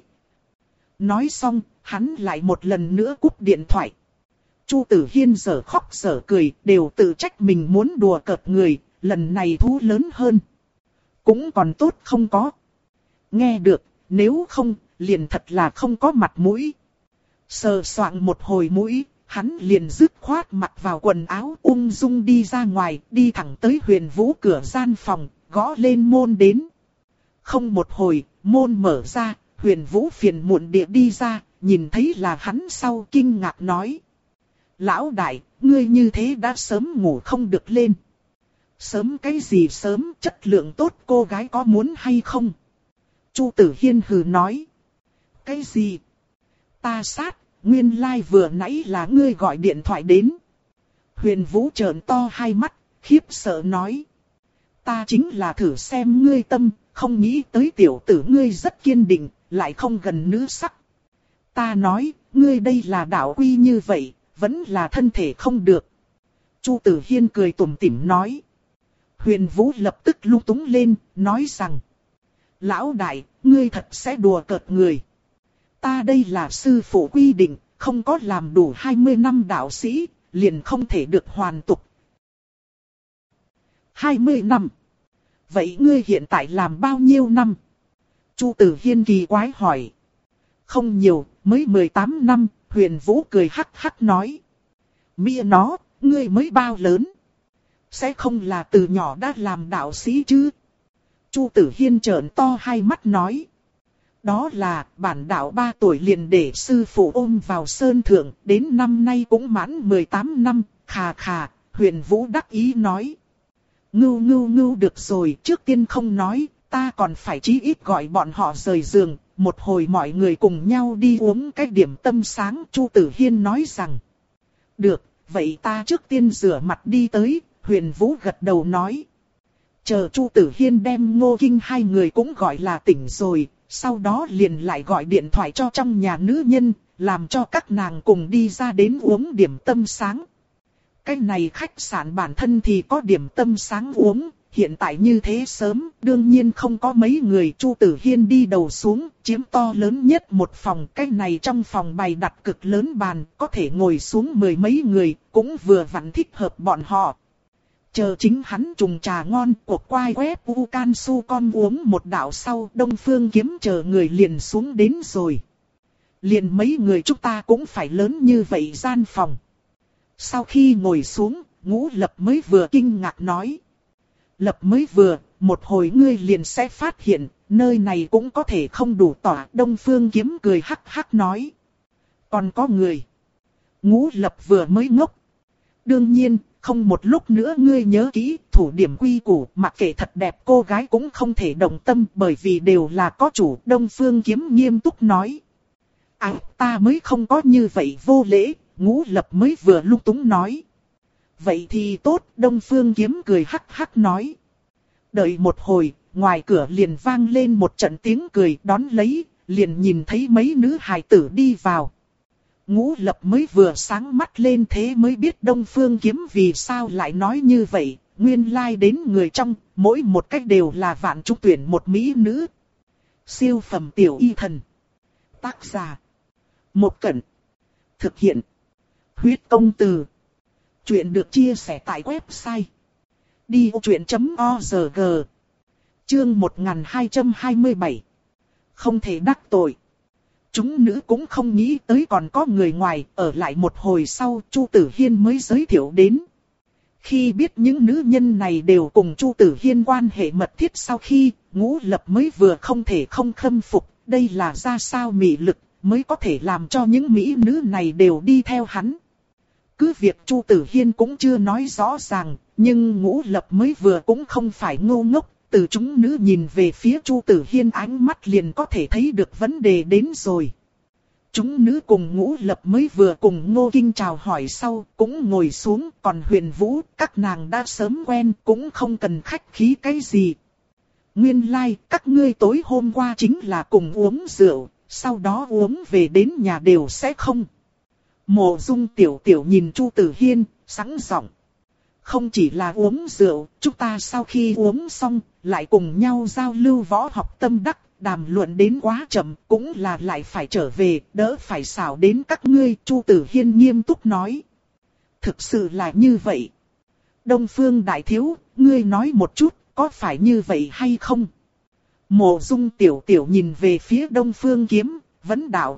Nói xong, hắn lại một lần nữa cúp điện thoại. Chu Tử Hiên giờ khóc giờ cười, đều tự trách mình muốn đùa cợt người, lần này thú lớn hơn. Cũng còn tốt không có. Nghe được, nếu không, liền thật là không có mặt mũi. Sờ soạng một hồi mũi, hắn liền dứt khoát mặc vào quần áo ung dung đi ra ngoài, đi thẳng tới Huyền Vũ cửa gian phòng, gõ lên môn đến. Không một hồi, môn mở ra, Huyền Vũ phiền muộn địa đi ra, nhìn thấy là hắn sau kinh ngạc nói. Lão đại, ngươi như thế đã sớm ngủ không được lên. Sớm cái gì sớm, chất lượng tốt cô gái có muốn hay không? Chu Tử Hiên hừ nói. Cái gì? Ta sát, nguyên lai like vừa nãy là ngươi gọi điện thoại đến. Huyền Vũ trợn to hai mắt, khiếp sợ nói. Ta chính là thử xem ngươi tâm, không nghĩ tới tiểu tử ngươi rất kiên định, lại không gần nữ sắc. Ta nói, ngươi đây là đạo quy như vậy, vẫn là thân thể không được. Chu Tử Hiên cười tủm tỉm nói. Huyền Vũ lập tức lung túng lên, nói rằng. Lão đại, ngươi thật sẽ đùa cợt người. Ta đây là sư phụ quy định, không có làm đủ hai mươi năm đạo sĩ, liền không thể được hoàn tục. hai mươi năm. Vậy ngươi hiện tại làm bao nhiêu năm? Chu Tử Hiên kỳ quái hỏi. Không nhiều, mới mười tám năm, Huyền Vũ cười hắc hắc nói. Mẹ nó, ngươi mới bao lớn? Sẽ không là từ nhỏ đã làm đạo sĩ chứ? Chu Tử Hiên trợn to hai mắt nói. Đó là bản đạo ba tuổi liền để sư phụ ôm vào sơn thượng, đến năm nay cũng mãn mười tám năm, khà khà, Huyền Vũ đắc ý nói. Ngưu ngưu ngưu được rồi, trước tiên không nói, ta còn phải chí ít gọi bọn họ rời giường, một hồi mọi người cùng nhau đi uống cái điểm tâm sáng. Chu Tử Hiên nói rằng. Được, vậy ta trước tiên rửa mặt đi tới, Huyền Vũ gật đầu nói. Chờ Chu Tử Hiên đem Ngô Kinh hai người cũng gọi là tỉnh rồi, sau đó liền lại gọi điện thoại cho trong nhà nữ nhân, làm cho các nàng cùng đi ra đến uống điểm tâm sáng. Cái này khách sạn bản thân thì có điểm tâm sáng uống, hiện tại như thế sớm, đương nhiên không có mấy người. Chu Tử Hiên đi đầu xuống, chiếm to lớn nhất một phòng. Cái này trong phòng bày đặt cực lớn bàn, có thể ngồi xuống mười mấy người, cũng vừa vặn thích hợp bọn họ. Chờ chính hắn trùng trà ngon, cuộc quai quét u can su con uống một đạo sau, Đông Phương Kiếm chờ người liền xuống đến rồi. Liền mấy người chúng ta cũng phải lớn như vậy gian phòng. Sau khi ngồi xuống, Ngũ Lập mới vừa kinh ngạc nói. Lập mới vừa, một hồi ngươi liền sẽ phát hiện, nơi này cũng có thể không đủ tỏa. Đông Phương Kiếm cười hắc hắc nói. Còn có người. Ngũ Lập vừa mới ngốc. Đương nhiên, không một lúc nữa ngươi nhớ kỹ, thủ điểm quy củ, mặc kệ thật đẹp cô gái cũng không thể động tâm, bởi vì đều là có chủ. Đông Phương Kiếm nghiêm túc nói. À, ta mới không có như vậy vô lễ. Ngũ Lập mới vừa lung túng nói. Vậy thì tốt, Đông Phương Kiếm cười hắc hắc nói. Đợi một hồi, ngoài cửa liền vang lên một trận tiếng cười, đón lấy, liền nhìn thấy mấy nữ hài tử đi vào. Ngũ Lập mới vừa sáng mắt lên, thế mới biết Đông Phương Kiếm vì sao lại nói như vậy. Nguyên lai đến người trong, mỗi một cách đều là vạn trung tuyển một mỹ nữ. Siêu phẩm tiểu y thần. Tác giả. Một Cẩn. Thực hiện. Huyết công từ. Chuyện được chia sẻ tại website đi vô chuyện chấm org. Chương một nghìn hai trăm hai mươi bảy. Không thể đắc tội. Chúng nữ cũng không nghĩ tới còn có người ngoài. Ở lại một hồi sau, Chu Tử Hiên mới giới thiệu đến. Khi biết những nữ nhân này đều cùng Chu Tử Hiên quan hệ mật thiết, sau khi Ngũ Lập mới vừa không thể không khâm phục. Đây là ra sao mị lực mới có thể làm cho những mỹ nữ này đều đi theo hắn. Cứ việc Chu Tử Hiên cũng chưa nói rõ ràng, nhưng Ngũ Lập mới vừa cũng không phải ngu ngốc. Từ chúng nữ nhìn về phía Chu Tử Hiên ánh mắt liền có thể thấy được vấn đề đến rồi. Chúng nữ cùng Ngũ Lập mới vừa cùng Ngô Kinh chào hỏi sau, cũng ngồi xuống. Còn Huyền Vũ, các nàng đã sớm quen, cũng không cần khách khí cái gì. Nguyên lai, like, các ngươi tối hôm qua chính là cùng uống rượu, sau đó uống về đến nhà đều sẽ không. Mộ Dung tiểu tiểu nhìn Chu Tử Hiên, sẵn giọng. Không chỉ là uống rượu, chúng ta sau khi uống xong, lại cùng nhau giao lưu võ học tâm đắc, đàm luận đến quá chậm, cũng là lại phải trở về, đỡ phải xảo đến các ngươi. Chu Tử Hiên nghiêm túc nói. Thực sự là như vậy. Đông Phương đại thiếu, ngươi nói một chút, có phải như vậy hay không? Mộ Dung tiểu tiểu nhìn về phía Đông Phương Kiếm, vấn đạo.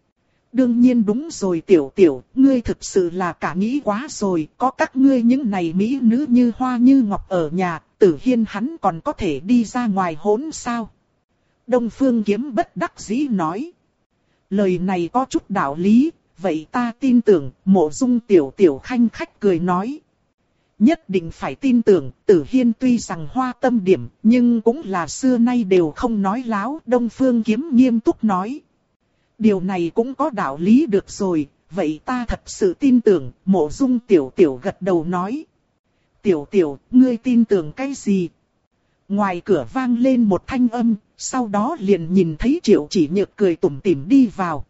Đương nhiên đúng rồi tiểu tiểu, ngươi thực sự là cả nghĩ quá rồi, có các ngươi những này mỹ nữ như hoa như ngọc ở nhà, Tử Hiên hắn còn có thể đi ra ngoài hỗn sao? Đông Phương Kiếm bất đắc dĩ nói. Lời này có chút đạo lý, vậy ta tin tưởng. Mộ Dung tiểu tiểu khanh khách cười nói. Nhất định phải tin tưởng, Tử Hiên tuy rằng hoa tâm điểm, nhưng cũng là xưa nay đều không nói láo. Đông Phương Kiếm nghiêm túc nói. Điều này cũng có đạo lý được rồi, vậy ta thật sự tin tưởng, Mộ Dung tiểu tiểu gật đầu nói. Tiểu tiểu, ngươi tin tưởng cái gì? Ngoài cửa vang lên một thanh âm, sau đó liền nhìn thấy Triệu Chỉ Nhược cười tủm tỉm đi vào.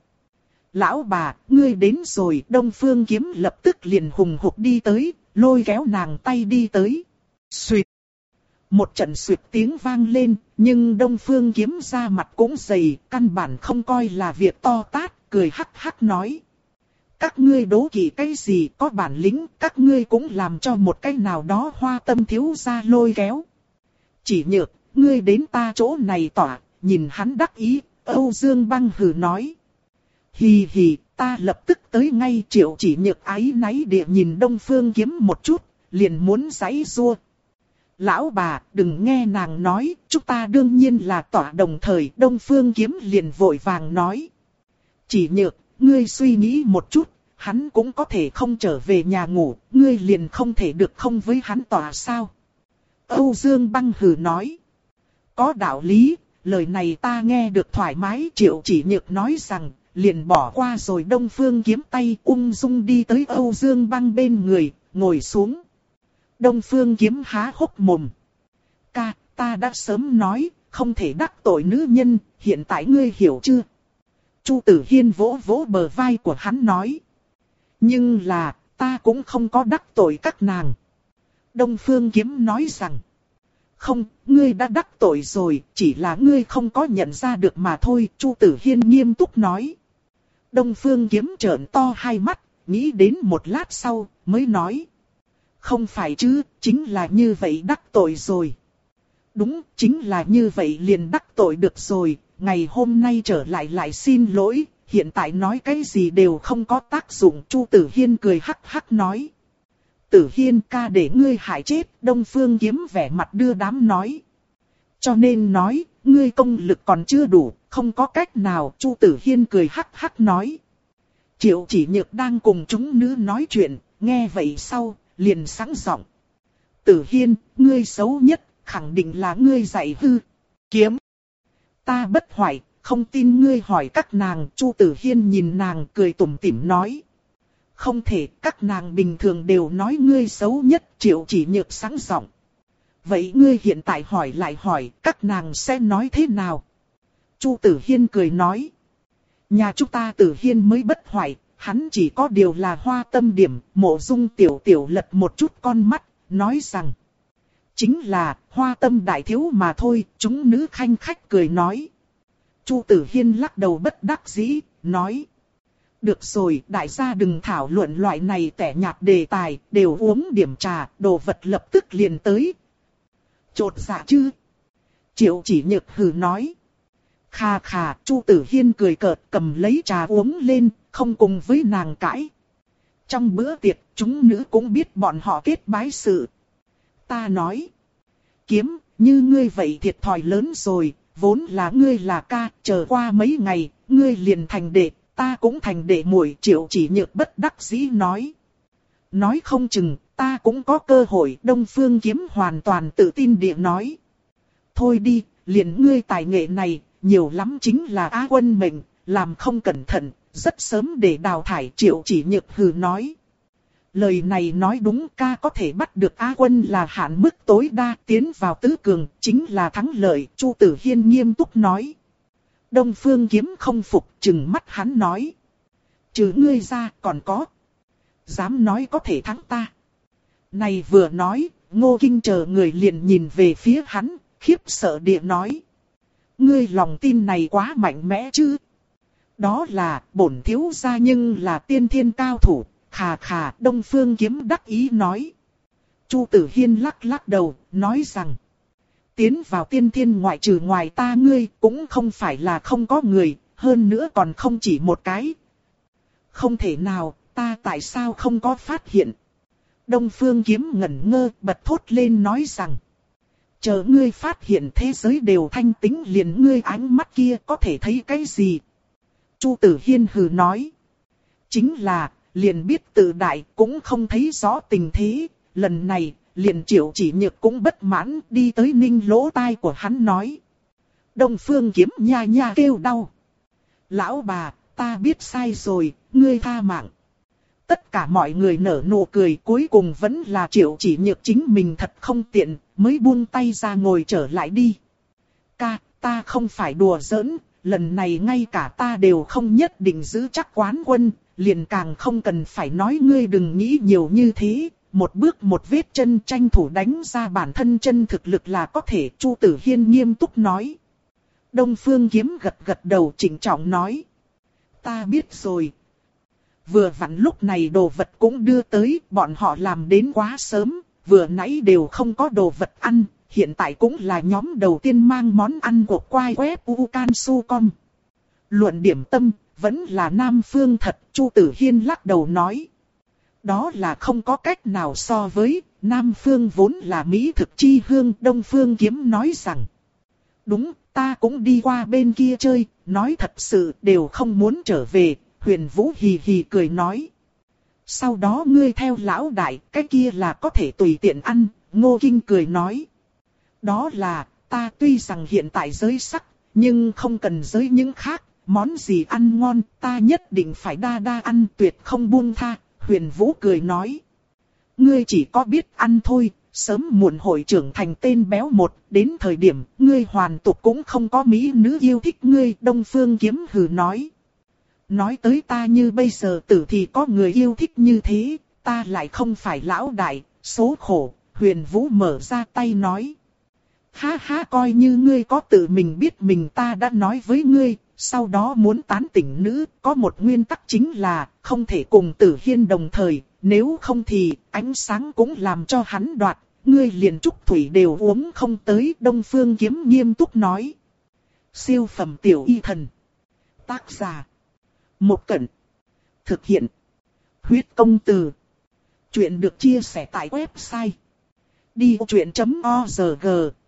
Lão bà, ngươi đến rồi. Đông Phương Kiếm lập tức liền hùng hục đi tới, lôi kéo nàng tay đi tới. Xuyệt. Một trận xuyệt tiếng vang lên, nhưng Đông Phương Kiếm ra mặt cũng dày, căn bản không coi là việc to tát, cười hắc hắc nói. Các ngươi đố kỵ cái gì, có bản lĩnh, các ngươi cũng làm cho một cái nào đó Hoa Tâm thiếu gia lôi kéo. Chỉ Nhược, ngươi đến ta chỗ này tỏa, nhìn hắn đắc ý, Âu Dương Băng hừ nói. Hì hì, ta lập tức tới ngay. Triệu Chỉ Nhược áy náy địa nhìn Đông Phương Kiếm một chút, liền muốn giãy giụa. Lão bà, đừng nghe nàng nói, chúng ta đương nhiên là tỏa đồng thời. Đông Phương Kiếm liền vội vàng nói. Chỉ Nhược, ngươi suy nghĩ một chút, hắn cũng có thể không trở về nhà ngủ, ngươi liền không thể được không với hắn tỏa sao? Âu Dương Băng hừ nói. Có đạo lý, lời này ta nghe được thoải mái. Triệu Chỉ Nhược nói rằng, liền bỏ qua rồi Đông Phương Kiếm tay, ung dung đi tới Âu Dương Băng bên người, ngồi xuống. Đông Phương Kiếm há hốc mồm. Ca, ta đã sớm nói, không thể đắc tội nữ nhân, hiện tại ngươi hiểu chưa? Chu Tử Hiên vỗ vỗ bờ vai của hắn nói. Nhưng là, ta cũng không có đắc tội các nàng. Đông Phương Kiếm nói rằng. Không, ngươi đã đắc tội rồi, chỉ là ngươi không có nhận ra được mà thôi. Chu Tử Hiên nghiêm túc nói. Đông Phương Kiếm trợn to hai mắt, nghĩ đến một lát sau, mới nói. Không phải chứ, chính là như vậy đắc tội rồi. Đúng, chính là như vậy liền đắc tội được rồi, ngày hôm nay trở lại lại xin lỗi, hiện tại nói cái gì đều không có tác dụng. Chu Tử Hiên cười hắc hắc nói. Tử Hiên ca để ngươi hại chết. Đông Phương Kiếm vẻ mặt đưa đám nói. Cho nên nói, ngươi công lực còn chưa đủ, không có cách nào. Chu Tử Hiên cười hắc hắc nói. Triệu Chỉ Nhược đang cùng chúng nữ nói chuyện, nghe vậy sau, liền sẵn giọng. Tử Hiên, ngươi xấu nhất, khẳng định là ngươi dạy hư. Kiếm. Ta bất hoại, không tin ngươi hỏi các nàng. Chu Tử Hiên nhìn nàng cười tủm tỉm nói. Không thể, các nàng bình thường đều nói ngươi xấu nhất. Triệu Chỉ Nhược sẵn giọng. Vậy ngươi hiện tại hỏi lại hỏi, các nàng sẽ nói thế nào? Chu Tử Hiên cười nói. Nhà chúng ta Tử Hiên mới bất hoại, hắn chỉ có điều là hoa tâm điểm. Mộ Dung tiểu tiểu lật một chút con mắt, nói rằng. Chính là, hoa tâm đại thiếu mà thôi. Chúng nữ khanh khách cười nói. Chu Tử Hiên lắc đầu bất đắc dĩ, nói. Được rồi, đại gia đừng thảo luận loại này tẻ nhạt đề tài, đều uống điểm trà, đồ vật lập tức liền tới. Chột dạ chứ? Triệu Chỉ Nhược hừ nói. Khà khà, Chu Tử Hiên cười cợt cầm lấy trà uống lên, không cùng với nàng cãi. Trong bữa tiệc, chúng nữ cũng biết bọn họ kết bái sự. Ta nói. Kiếm, như ngươi vậy thiệt thòi lớn rồi, vốn là ngươi là ca, chờ qua mấy ngày, ngươi liền thành đệ, ta cũng thành đệ muội. Triệu Chỉ Nhược bất đắc dĩ nói. Nói không chừng, ta cũng có cơ hội. Đông Phương Kiếm hoàn toàn tự tin địa nói. Thôi đi, liền ngươi tài nghệ này, nhiều lắm chính là Á Quân mệnh, làm không cẩn thận, rất sớm để đào thải. Triệu Chỉ Nhược hừ nói. Lời này nói đúng, ca có thể bắt được Á Quân là hạn mức tối đa, tiến vào tứ cường, chính là thắng lợi. Chu Tử Hiên nghiêm túc nói. Đông Phương Kiếm không phục, trừng mắt hắn nói. Trừ ngươi ra, còn có. Dám nói có thể thắng ta. Này vừa nói, Ngô Kinh chờ người liền nhìn về phía hắn, khiếp sợ địa nói. Ngươi lòng tin này quá mạnh mẽ chứ. Đó là, bổn thiếu gia nhưng là tiên thiên cao thủ. Khà khà, Đông Phương Kiếm đắc ý nói. Chu Tử Hiên lắc lắc đầu, nói rằng. Tiến vào tiên thiên ngoại trừ ngoài ta ngươi cũng không phải là không có người, hơn nữa còn không chỉ một cái. Không thể nào, ta tại sao không có phát hiện. Đông Phương Kiếm ngẩn ngơ, bật thốt lên nói rằng. Chờ ngươi phát hiện thế giới đều thanh tĩnh liền ngươi ánh mắt kia có thể thấy cái gì. Chu Tử Hiên hừ nói. Chính là, liền biết tự đại cũng không thấy rõ tình thế, lần này. Liền Triệu Chỉ Nhược cũng bất mãn đi tới ninh lỗ tai của hắn nói. Đông Phương Kiếm nha nha kêu đau. Lão bà, ta biết sai rồi, ngươi tha mạng. Tất cả mọi người nở nụ cười, cuối cùng vẫn là Triệu Chỉ Nhược chính mình thật không tiện, mới buông tay ra ngồi trở lại đi. Ca, ta không phải đùa giỡn, lần này ngay cả ta đều không nhất định giữ chắc quán quân, liền càng không cần phải nói ngươi đừng nghĩ nhiều như thế. Một bước một vết chân tranh thủ đánh ra bản thân chân thực lực là có thể, Chu Tử Hiên nghiêm túc nói. Đông Phương Kiếm gật gật đầu trịnh trọng nói. Ta biết rồi. Vừa vặn lúc này đồ vật cũng đưa tới, bọn họ làm đến quá sớm, vừa nãy đều không có đồ vật ăn, hiện tại cũng là nhóm đầu tiên mang món ăn của quai web ucansu.com. Luận điểm tâm, vẫn là Nam Phương thật, Chu Tử Hiên lắc đầu nói. Đó là không có cách nào so với, Nam Phương vốn là mỹ thực chi hương, Đông Phương Kiếm nói rằng. Đúng, ta cũng đi qua bên kia chơi, nói thật sự đều không muốn trở về, Huyền Vũ hì hì cười nói. Sau đó ngươi theo lão đại, cái kia là có thể tùy tiện ăn, Ngô Kinh cười nói. Đó là, ta tuy rằng hiện tại giới sắc, nhưng không cần giới những khác, món gì ăn ngon, ta nhất định phải đa đa ăn tuyệt không buông tha, Huyền Vũ cười nói. Ngươi chỉ có biết ăn thôi, sớm muộn hội trưởng thành tên béo một, đến thời điểm, ngươi hoàn tục cũng không có mỹ nữ yêu thích ngươi, Đông Phương Kiếm hừ nói. Nói tới ta như bây giờ tử thì có người yêu thích như thế, ta lại không phải lão đại, số khổ, Huyền Vũ mở ra tay nói. Ha ha, coi như ngươi có tự mình biết mình, ta đã nói với ngươi, sau đó muốn tán tỉnh nữ, có một nguyên tắc chính là, không thể cùng Tử Hiên đồng thời, nếu không thì, ánh sáng cũng làm cho hắn đoạt, ngươi liền trúc thủy đều uống không tới, Đông Phương Kiếm nghiêm túc nói. Siêu phẩm tiểu y thần. Tác giả. Một Cẩn. Thực hiện. Huyết công từ. Chuyện được chia sẻ tại website. đi vô chuyện chấm org.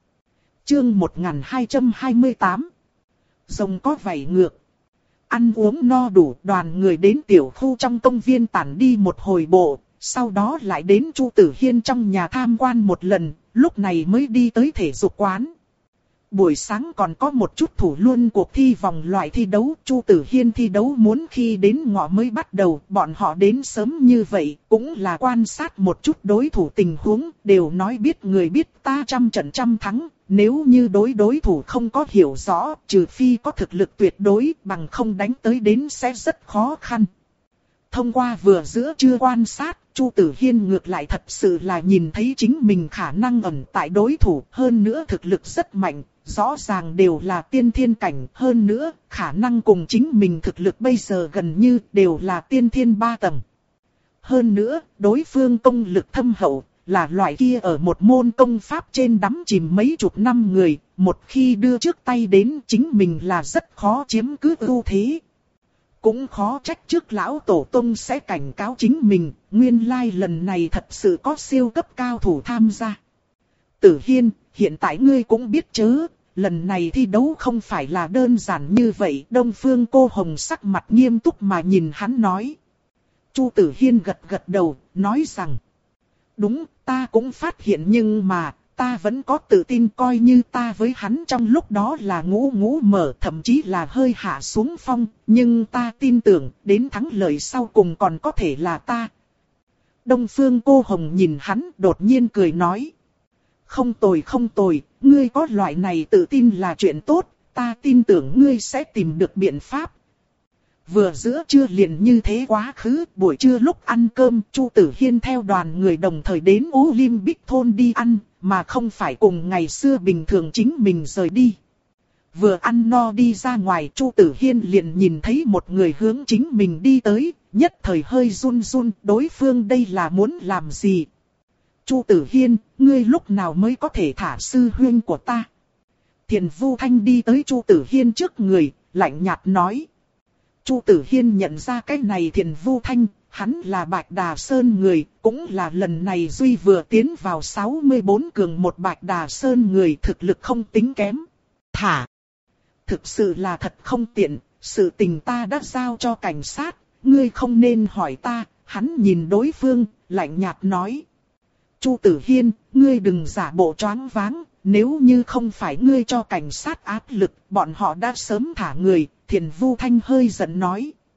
Chương một nghìn hai trăm hai mươi tám. Rồng có vảy ngược. Ăn uống no đủ, đoàn người đến tiểu khu trong công viên tản đi một hồi bộ, sau đó lại đến Chu Tử Hiên trong nhà tham quan một lần, lúc này mới đi tới thể dục quán. Buổi sáng còn có một chút thủ luân cuộc thi vòng loại thi đấu, Chu Tử Hiên thi đấu muốn khi đến ngọ mới bắt đầu, bọn họ đến sớm như vậy, cũng là quan sát một chút đối thủ tình huống, đều nói biết người biết ta trăm trận trăm thắng, nếu như đối đối thủ không có hiểu rõ, trừ phi có thực lực tuyệt đối, bằng không đánh tới đến sẽ rất khó khăn. Thông qua vừa giữa trưa quan sát, Chu Tử Hiên ngược lại thật sự là nhìn thấy chính mình khả năng ẩn tại đối thủ, hơn nữa thực lực rất mạnh, rõ ràng đều là tiên thiên cảnh, hơn nữa khả năng cùng chính mình thực lực bây giờ gần như đều là tiên thiên ba tầng. Hơn nữa, đối phương công lực thâm hậu, là loại kia ở một môn công pháp trên đắm chìm mấy chục năm người, một khi đưa trước tay đến chính mình là rất khó chiếm cứ ưu thế. Cũng khó trách trước lão tổ tông sẽ cảnh cáo chính mình, nguyên lai lần này thật sự có siêu cấp cao thủ tham gia. Tử Hiên, hiện tại ngươi cũng biết chớ, lần này thi đấu không phải là đơn giản như vậy. Đông Phương Cô Hồng sắc mặt nghiêm túc mà nhìn hắn nói. Chu Tử Hiên gật gật đầu, nói rằng. Đúng, ta cũng phát hiện nhưng mà, ta vẫn có tự tin coi như ta với hắn trong lúc đó là ngũ ngũ mở, thậm chí là hơi hạ xuống phong, nhưng ta tin tưởng, đến thắng lợi sau cùng còn có thể là ta. Đông Phương Cô Hồng nhìn hắn đột nhiên cười nói. Không tồi không tồi, ngươi có loại này tự tin là chuyện tốt, ta tin tưởng ngươi sẽ tìm được biện pháp. Vừa giữa trưa liền như thế quá khứ, buổi trưa lúc ăn cơm, Chu Tử Hiên theo đoàn người đồng thời đến Olympic thôn đi ăn, mà không phải cùng ngày xưa bình thường chính mình rời đi. Vừa ăn no đi ra ngoài, Chu Tử Hiên liền nhìn thấy một người hướng chính mình đi tới, nhất thời hơi run run, đối phương đây là muốn làm gì? Chu Tử Hiên, ngươi lúc nào mới có thể thả sư huynh của ta? Thiền Vu Thanh đi tới Chu Tử Hiên trước người, lạnh nhạt nói. Chu Tử Hiên nhận ra cái này Thiền Vu Thanh, hắn là Bạch Đà Sơn người, cũng là lần này duy vừa tiến vào sáu mươi bốn cường một Bạch Đà Sơn người, thực lực không tính kém. Thả! Thực sự là thật không tiện, sự tình ta đã giao cho cảnh sát, ngươi không nên hỏi ta. Hắn nhìn đối phương, lạnh nhạt nói. Chu Tử Hiên, ngươi đừng giả bộ choáng váng, nếu như không phải ngươi cho cảnh sát áp lực, bọn họ đã sớm thả người. Thiền Vu Thanh hơi giận nói.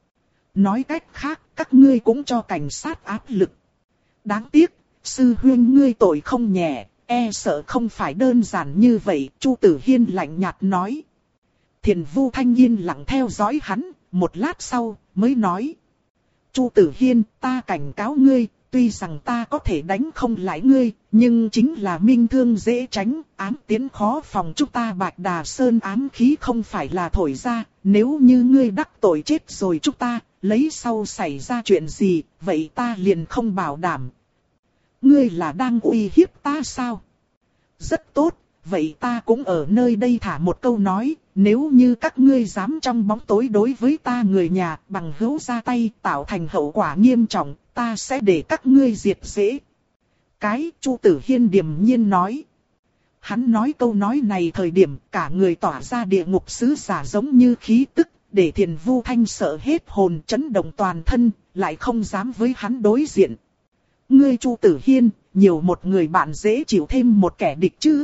Nói cách khác, các ngươi cũng cho cảnh sát áp lực. Đáng tiếc, sư huynh ngươi tội không nhẹ, e sợ không phải đơn giản như vậy, Chu Tử Hiên lạnh nhạt nói. Thiền Vu Thanh yên lặng theo dõi hắn, một lát sau, mới nói. Chu Tử Hiên, ta cảnh cáo ngươi, tuy rằng ta có thể đánh không lại ngươi, nhưng chính là minh thương dễ tránh, ám tiến khó phòng, chúng ta Bạch Đà Sơn ám khí không phải là thổi ra, nếu như ngươi đắc tội chết rồi chúng ta, lấy sau xảy ra chuyện gì, vậy ta liền không bảo đảm. Ngươi là đang uy hiếp ta sao? Rất tốt, vậy ta cũng ở nơi đây thả một câu nói, nếu như các ngươi dám trong bóng tối đối với ta người nhà bằng hữu ra tay tạo thành hậu quả nghiêm trọng, ta sẽ để các ngươi diệt rễ. Cái Chu Tử Hiên điềm nhiên nói. Hắn nói câu nói này thời điểm cả người tỏa ra địa ngục sứ giả giống như khí tức, để Thiền Vu Thanh sợ hết hồn chấn động toàn thân, lại không dám với hắn đối diện. Ngươi Chu Tử Hiên, nhiều một người bạn dễ chịu thêm một kẻ địch chứ.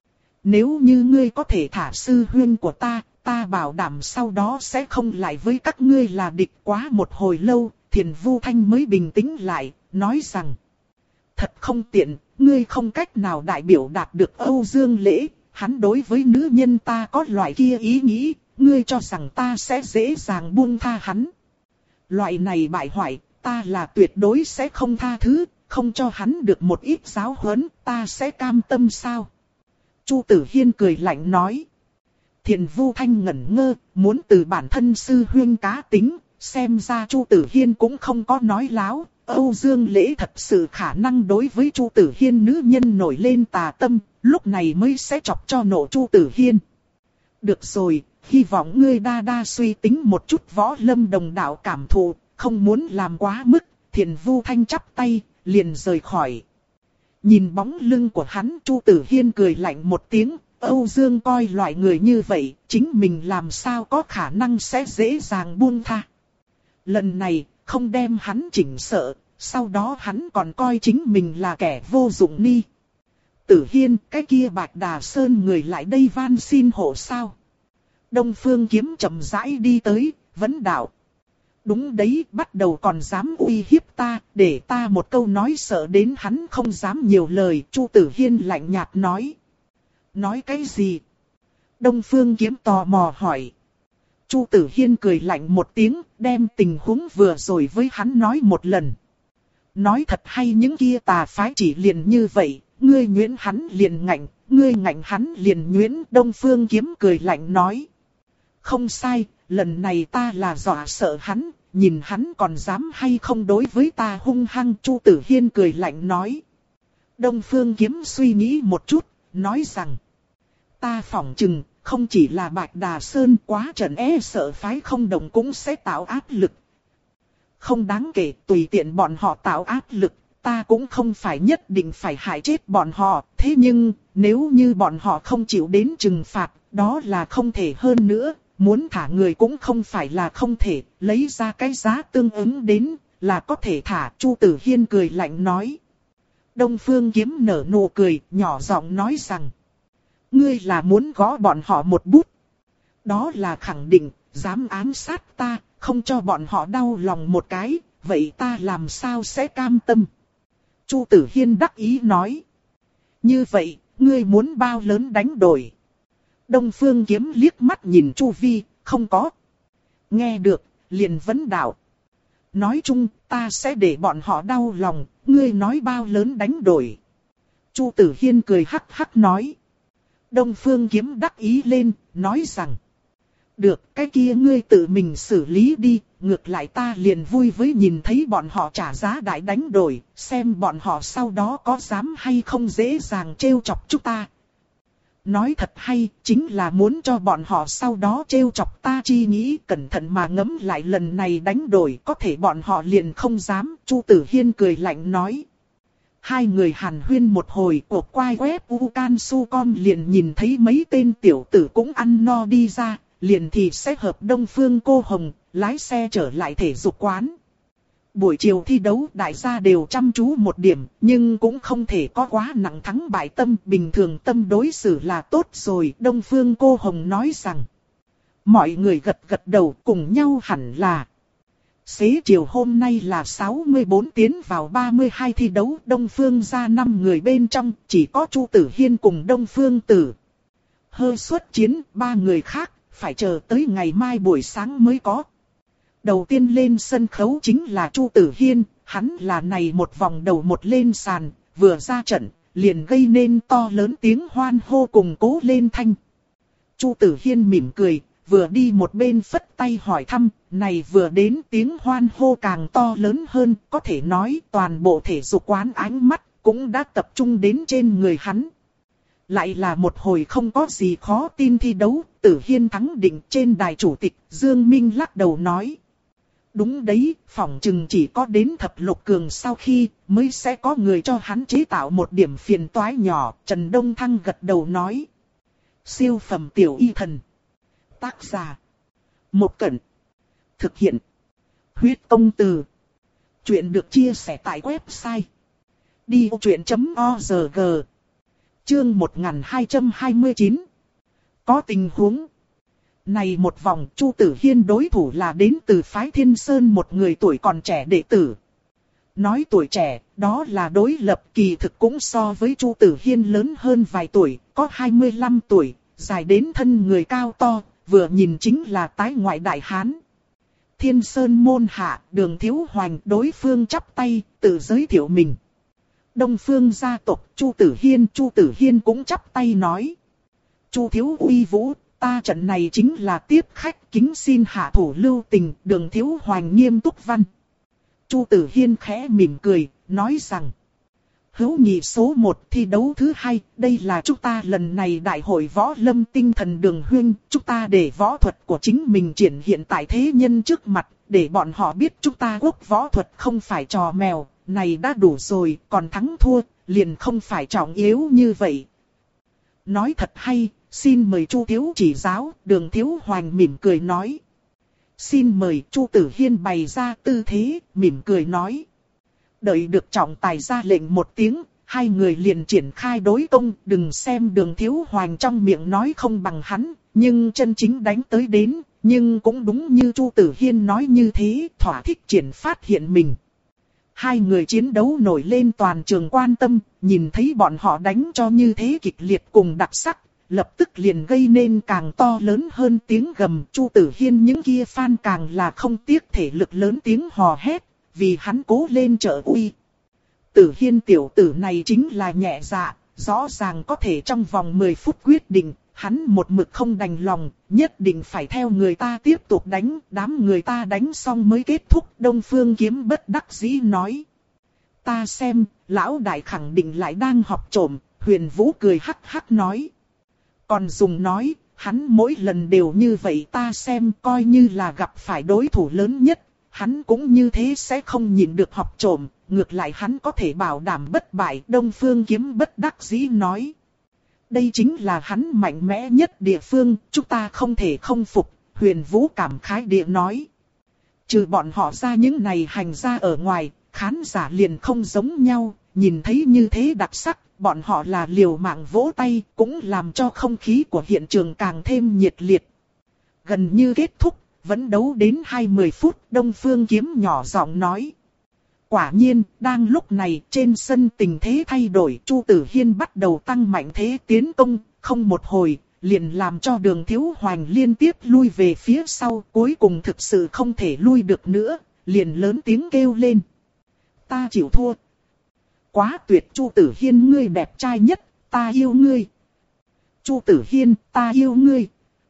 Nếu như ngươi có thể thả sư huynh của ta, ta bảo đảm sau đó sẽ không lại với các ngươi là địch. Quá một hồi lâu, Thiền Vu Thanh mới bình tĩnh lại, nói rằng. Thật không tiện, ngươi không cách nào đại biểu đạt được Âu Dương Lễ, hắn đối với nữ nhân ta có loại kia ý nghĩ, ngươi cho rằng ta sẽ dễ dàng buông tha hắn. Loại này bại hoại, ta là tuyệt đối sẽ không tha thứ, không cho hắn được một ít giáo huấn, ta sẽ cam tâm sao? Chu Tử Hiên cười lạnh nói. Thiền Vu Thanh ngẩn ngơ, muốn từ bản thân sư huynh cá tính, xem ra Chu Tử Hiên cũng không có nói láo. Âu Dương Lễ thật sự khả năng đối với Chu Tử Hiên nữ nhân nổi lên tà tâm, lúc này mới sẽ chọc cho nổ Chu Tử Hiên. Được rồi, hy vọng ngươi đa đa suy tính một chút võ lâm đồng đạo cảm thụ, không muốn làm quá mức. Thiền Vu Thanh chắp tay, liền rời khỏi. Nhìn bóng lưng của hắn, Chu Tử Hiên cười lạnh một tiếng, Âu Dương coi loại người như vậy, chính mình làm sao có khả năng sẽ dễ dàng buông tha. Lần này, không đem hắn chỉnh sợ, sau đó hắn còn coi chính mình là kẻ vô dụng ni. Tử Hiên, cái kia Bạch Đà Sơn người lại đây van xin hộ sao? Đông Phương Kiếm chậm rãi đi tới, vấn đạo. Đúng đấy, bắt đầu còn dám uy hiếp ta, để ta một câu nói sợ đến hắn không dám nhiều lời. Chu Tử Hiên lạnh nhạt nói. Nói cái gì? Đông Phương Kiếm tò mò hỏi. Chu Tử Hiên cười lạnh một tiếng, đem tình huống vừa rồi với hắn nói một lần. Nói thật hay những kia tà phái chỉ liền như vậy, ngươi nhuyễn hắn liền ngạnh, ngươi ngạnh hắn liền nhuyễn. Đông Phương Kiếm cười lạnh nói. Không sai, lần này ta là dọa sợ hắn, nhìn hắn còn dám hay không đối với ta hung hăng. Chu Tử Hiên cười lạnh nói. Đông Phương Kiếm suy nghĩ một chút, nói rằng. Ta phỏng chừng, không chỉ là Bạch Đà Sơn quá trận e sợ phái không đồng cũng sẽ tạo áp lực. Không đáng kể, tùy tiện bọn họ tạo áp lực, ta cũng không phải nhất định phải hại chết bọn họ. Thế nhưng, nếu như bọn họ không chịu đến trừng phạt, đó là không thể hơn nữa. Muốn thả người cũng không phải là không thể, lấy ra cái giá tương ứng đến, là có thể thả. Chu Tử Hiên cười lạnh nói. Đông Phương Kiếm nở nụ cười, nhỏ giọng nói rằng. Ngươi là muốn gõ bọn họ một bút. Đó là khẳng định, dám ám sát ta, không cho bọn họ đau lòng một cái, vậy ta làm sao sẽ cam tâm. Chu Tử Hiên đắc ý nói. Như vậy, ngươi muốn bao lớn đánh đổi. Đông Phương Kiếm liếc mắt nhìn Chu Vi, không có. Nghe được, liền vấn đạo. Nói chung, ta sẽ để bọn họ đau lòng, ngươi nói bao lớn đánh đổi. Chu Tử Hiên cười hắc hắc nói. Đông Phương Kiếm đắc ý lên, nói rằng. Được, cái kia ngươi tự mình xử lý đi, ngược lại ta liền vui với nhìn thấy bọn họ trả giá đại đánh đổi, xem bọn họ sau đó có dám hay không dễ dàng trêu chọc chúng ta. Nói thật hay, chính là muốn cho bọn họ sau đó trêu chọc ta chi nghĩ, cẩn thận mà ngẫm lại lần này đánh đổi, có thể bọn họ liền không dám. Chu Tử Hiên cười lạnh nói. Hai người hàn huyên một hồi, cuộc quay web ucansu.com liền nhìn thấy mấy tên tiểu tử cũng ăn no đi ra, liền thì sẽ hợp Đông Phương Cô Hồng, lái xe trở lại thể dục quán. Buổi chiều thi đấu đại gia đều chăm chú một điểm, nhưng cũng không thể có quá nặng thắng bại tâm, bình thường tâm đối xử là tốt rồi. Đông Phương Cô Hồng nói rằng, mọi người gật gật đầu cùng nhau hẳn là. Xế chiều hôm nay là sáu mươi bốn tiến vào ba mươi hai thi đấu, Đông Phương ra năm người bên trong, chỉ có Chu Tử Hiên cùng Đông Phương Tử hơi xuất chiến, ba người khác phải chờ tới ngày mai buổi sáng mới có. Đầu tiên lên sân khấu chính là Chu Tử Hiên, hắn là này một vòng đầu một lên sàn, vừa ra trận, liền gây nên to lớn tiếng hoan hô cùng cố lên thanh. Chu Tử Hiên mỉm cười, vừa đi một bên phất tay hỏi thăm, này vừa đến tiếng hoan hô càng to lớn hơn, có thể nói toàn bộ thể dục quán ánh mắt cũng đã tập trung đến trên người hắn. Lại là một hồi không có gì khó tin thi đấu, Tử Hiên thắng định. Trên đài chủ tịch, Dương Minh lắc đầu nói. Đúng đấy, phỏng chừng chỉ có đến thập lục cường sau khi mới sẽ có người cho hắn chế tạo một điểm phiền toái nhỏ. Trần Đông Thăng gật đầu nói. Siêu phẩm tiểu y thần. Tác giả. Một Cẩn. Thực hiện. Huyết Công Từ. Chuyện được chia sẻ tại website đi vô chuyện chấm org. Chương một nghìn hai trăm hai mươi chín. Có tình huống. Này một vòng Chu Tử Hiên đối thủ là đến từ phái Thiên Sơn một người tuổi còn trẻ đệ tử. Nói tuổi trẻ, đó là đối lập, kỳ thực cũng so với Chu Tử Hiên lớn hơn vài tuổi, có hai mươi lăm tuổi, dài đến thân người cao to, vừa nhìn chính là tái ngoại đại hán. Thiên Sơn môn hạ, Đường Thiếu Hoành đối phương chắp tay, tự giới thiệu mình. Đông Phương gia tộc Chu Tử Hiên, Chu Tử Hiên cũng chắp tay nói. Chu Thiếu uy vũ, ta trận này chính là tiếp khách, kính xin hạ thủ lưu tình. Đường Thiếu Hoành nghiêm túc văn. Chu Tử Hiên khẽ mỉm cười, nói rằng. Hữu nghị số một thi đấu thứ hai, đây là chúng ta lần này đại hội võ lâm tinh thần Đường huynh, chúng ta để võ thuật của chính mình triển hiện tại thế nhân trước mặt, để bọn họ biết chúng ta quốc võ thuật không phải trò mèo, này đã đủ rồi, còn thắng thua, liền không phải trọng yếu như vậy. Nói thật hay, xin mời Chu Thiếu chỉ giáo. Đường Thiếu Hoành mỉm cười nói. Xin mời. Chu Tử Hiên bày ra tư thế, mỉm cười nói. Đợi được trọng tài ra lệnh một tiếng, hai người liền triển khai đối công. Đừng xem Đường Thiếu Hoành trong miệng nói không bằng hắn, nhưng chân chính đánh tới đến, nhưng cũng đúng như Chu Tử Hiên nói như thế, thỏa thích triển phát hiện mình. Hai người chiến đấu nổi lên toàn trường quan tâm, nhìn thấy bọn họ đánh cho như thế kịch liệt cùng đặc sắc, lập tức liền gây nên càng to lớn hơn tiếng gầm. Chu Tử Hiên những kia fan càng là không tiếc thể lực lớn tiếng hò hét, vì hắn cố lên trợ uy. Tử Hiên tiểu tử này chính là nhẹ dạ, rõ ràng có thể trong vòng mười phút quyết định, hắn một mực không đành lòng, nhất định phải theo người ta tiếp tục đánh, đám người ta đánh xong mới kết thúc. Đông Phương Kiếm bất đắc dĩ nói. Ta xem, lão đại khẳng định lại đang học trộm. Huyền Vũ cười hắc hắc nói. Còn dùng nói, hắn mỗi lần đều như vậy, ta xem coi như là gặp phải đối thủ lớn nhất, hắn cũng như thế sẽ không nhịn được học trộm, ngược lại hắn có thể bảo đảm bất bại. Đông Phương Kiếm bất đắc dĩ nói. Đây chính là hắn mạnh mẽ nhất địa phương, chúng ta không thể không phục. Huyền Vũ cảm khái địa nói. Trừ bọn họ ra những này hành ra ở ngoài, khán giả liền không giống nhau, nhìn thấy như thế đặc sắc, bọn họ là liều mạng vỗ tay, cũng làm cho không khí của hiện trường càng thêm nhiệt liệt. Gần như kết thúc, vẫn đấu đến hai mươi phút, Đông Phương Kiếm nhỏ giọng nói. Quả nhiên, đang lúc này, trên sân tình thế thay đổi, Chu Tử Hiên bắt đầu tăng mạnh thế tiến công, không một hồi, liền làm cho Đường Thiếu Hoành liên tiếp lui về phía sau, cuối cùng thực sự không thể lui được nữa, liền lớn tiếng kêu lên. Ta chịu thua. Quá tuyệt. Chu Tử Hiên ngươi đẹp trai nhất, ta yêu ngươi. Chu Tử Hiên, ta yêu ngươi.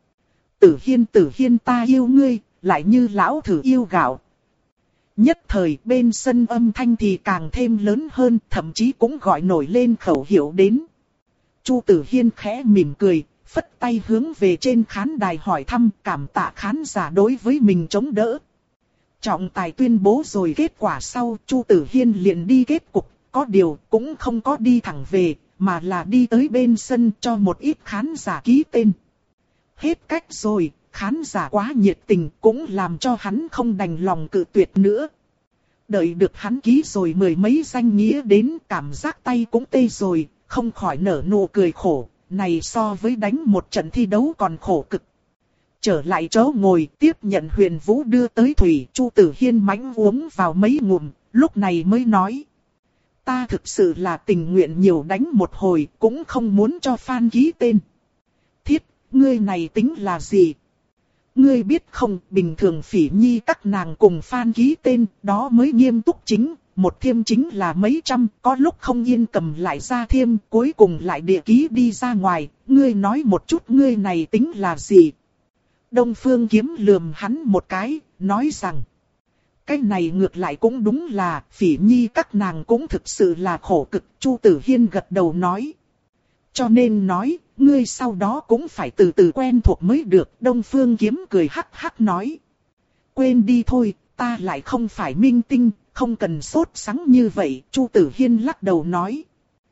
Tử Hiên Tử Hiên ta yêu ngươi, lại như lão thử yêu gạo. Nhất thời bên sân âm thanh thì càng thêm lớn hơn, thậm chí cũng gọi nổi lên khẩu hiệu đến. Chu Tử Hiên khẽ mỉm cười, phất tay hướng về trên khán đài hỏi thăm, cảm tạ khán giả đối với mình chống đỡ. Trọng tài tuyên bố rồi kết quả sau, Chu Tử Hiên liền đi kết cục, có điều cũng không có đi thẳng về, mà là đi tới bên sân cho một ít khán giả ký tên. Hết cách rồi, khán giả quá nhiệt tình cũng làm cho hắn không đành lòng cự tuyệt nữa. Đợi được hắn ký rồi mười mấy danh nghĩa đến, cảm giác tay cũng tê rồi, không khỏi nở nụ cười khổ, này so với đánh một trận thi đấu còn khổ cực. Trở lại chỗ ngồi tiếp nhận Huyền Vũ đưa tới thủy, Chu Tử Hiên mãnh uống vào mấy ngụm, lúc này mới nói. Ta thực sự là tình nguyện nhiều đánh một hồi, cũng không muốn cho Phan ký tên. Thiết, ngươi này tính là gì? Ngươi biết không, bình thường Phỉ Nhi các nàng cùng Phan ký tên, đó mới nghiêm túc chính, một thiêm chính là mấy trăm, có lúc không yên cầm lại ra thiêm, cuối cùng lại địa ký đi ra ngoài, ngươi nói một chút ngươi này tính là gì? Đông Phương Kiếm lườm hắn một cái, nói rằng, cái này ngược lại cũng đúng là, Phỉ Nhi các nàng cũng thực sự là khổ cực, Chu Tử Hiên gật đầu nói. Cho nên nói, ngươi sau đó cũng phải từ từ quen thuộc mới được, Đông Phương Kiếm cười hắc hắc nói. Quên đi thôi, ta lại không phải minh tinh, không cần sốt sắng như vậy, Chu Tử Hiên lắc đầu nói.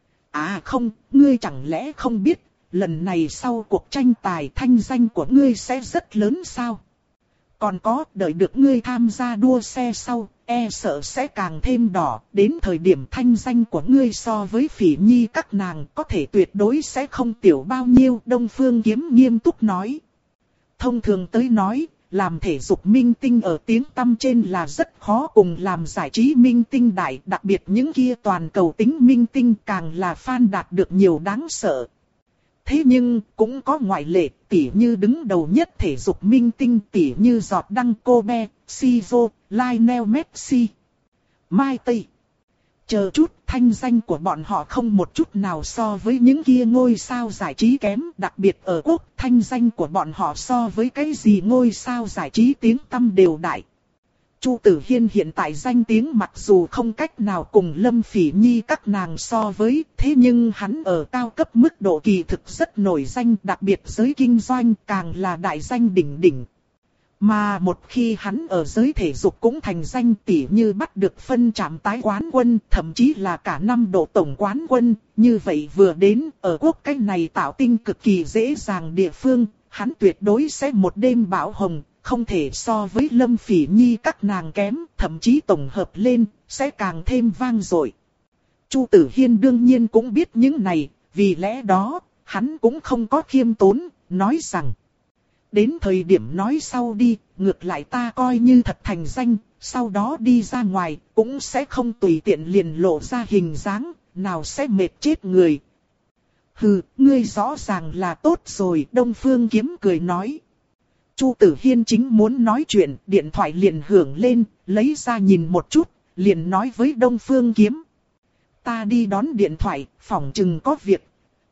À không, ngươi chẳng lẽ không biết, lần này sau cuộc tranh tài thanh danh của ngươi sẽ rất lớn sao? Còn có, đợi được ngươi tham gia đua xe sau, e sợ sẽ càng thêm đỏ, đến thời điểm thanh danh của ngươi so với Phỉ Nhi các nàng có thể tuyệt đối sẽ không tiểu bao nhiêu, Đông Phương Kiếm nghiêm túc nói. Thông thường tới nói, làm thể dục minh tinh ở tiếng tăm trên là rất khó cùng làm giải trí minh tinh đại, đặc biệt những kia toàn cầu tính minh tinh càng là fan đạt được nhiều đáng sợ. Thế nhưng, cũng có ngoại lệ, tỉ như đứng đầu nhất thể dục minh tinh, tỉ như Giọt Đăng, Kobe, Sizo, Lionel Messi, Mai Tây. Chờ chút, thanh danh của bọn họ không một chút nào so với những kia ngôi sao giải trí kém, đặc biệt ở Quốc, thanh danh của bọn họ so với cái gì ngôi sao giải trí tiếng tăm đều đại. Chu Tử Hiên hiện tại danh tiếng mặc dù không cách nào cùng Lâm Phỉ Nhi các nàng so với, thế nhưng hắn ở cao cấp mức độ kỳ thực rất nổi danh, đặc biệt giới kinh doanh càng là đại danh đỉnh đỉnh. Mà một khi hắn ở giới thể dục cũng thành danh, tỉ như bắt được phân trạm tái quán quân, thậm chí là cả năm độ tổng quán quân, như vậy vừa đến, ở Quốc cái này tạo tinh cực kỳ dễ dàng địa phương, hắn tuyệt đối sẽ một đêm bão hồng. Không thể so với Lâm Phỉ Nhi các nàng kém, thậm chí tổng hợp lên, sẽ càng thêm vang dội. Chu Tử Hiên đương nhiên cũng biết những này, vì lẽ đó, hắn cũng không có khiêm tốn, nói rằng. Đến thời điểm nói sau đi, ngược lại ta coi như thật thành danh, sau đó đi ra ngoài, cũng sẽ không tùy tiện liền lộ ra hình dáng, nào sẽ mệt chết người. Hừ, ngươi rõ ràng là tốt rồi, Đông Phương Kiếm cười nói. Chu Tử Hiên chính muốn nói chuyện, điện thoại liền hưởng lên, lấy ra nhìn một chút, liền nói với Đông Phương Kiếm. Ta đi đón điện thoại, phỏng chừng có việc.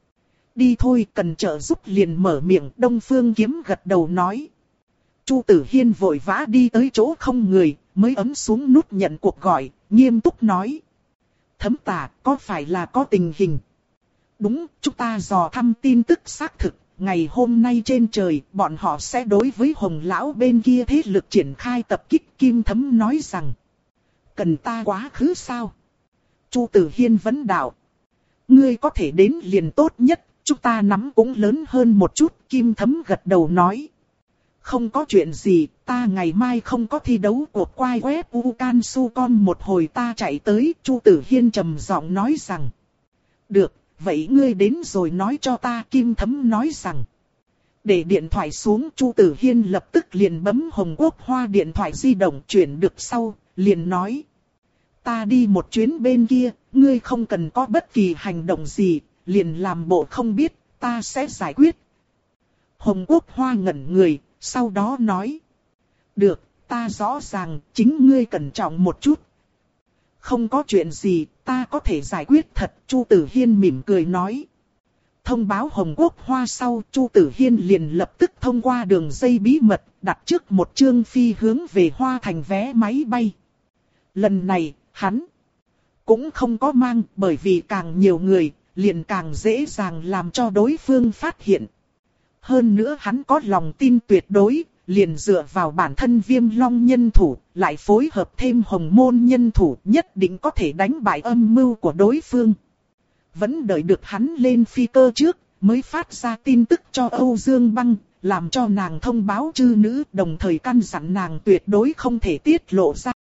Đi thôi, cần trợ giúp liền mở miệng, Đông Phương Kiếm gật đầu nói. Chu Tử Hiên vội vã đi tới chỗ không người, mới ấn xuống nút nhận cuộc gọi, nghiêm túc nói. Thấm Tà, có phải là có tình hình? Đúng, chúng ta dò thăm tin tức xác thực. Ngày hôm nay trên trời, bọn họ sẽ đối với Hồng Lão bên kia thế lực triển khai tập kích. Kim Thấm nói rằng, cần ta quá khứ sao? Chu Tử Hiên vấn đạo. Ngươi có thể đến liền tốt nhất, chúng ta nắm cũng lớn hơn một chút. Kim Thấm gật đầu nói. Không có chuyện gì, ta ngày mai không có thi đấu cuộc quay web U Can Su Con một hồi ta chạy tới. Chu Tử Hiên trầm giọng nói rằng, được. Vậy ngươi đến rồi nói cho ta, Kim Thấm nói rằng. Để điện thoại xuống, Chu Tử Hiên lập tức liền bấm Hồng Quốc Hoa điện thoại di động chuyển được sau, liền nói. Ta đi một chuyến bên kia, ngươi không cần có bất kỳ hành động gì, liền làm bộ không biết, ta sẽ giải quyết. Hồng Quốc Hoa ngẩn người, sau đó nói. Được, ta rõ ràng, chính ngươi cẩn trọng một chút. Không có chuyện gì, ta có thể giải quyết thật, Chu Tử Hiên mỉm cười nói. Thông báo Hồng Quốc Hoa sau, Chu Tử Hiên liền lập tức thông qua đường dây bí mật, đặt trước một chương phi hướng về Hoa Thành vé máy bay. Lần này, hắn cũng không có mang, bởi vì càng nhiều người, liền càng dễ dàng làm cho đối phương phát hiện. Hơn nữa hắn có lòng tin tuyệt đối, liền dựa vào bản thân Viêm Long nhân thủ, lại phối hợp thêm Hồng Môn nhân thủ, nhất định có thể đánh bại âm mưu của đối phương. Vẫn đợi được hắn lên phi cơ trước, mới phát ra tin tức cho Âu Dương Băng, làm cho nàng thông báo chư nữ, đồng thời căn dặn nàng tuyệt đối không thể tiết lộ ra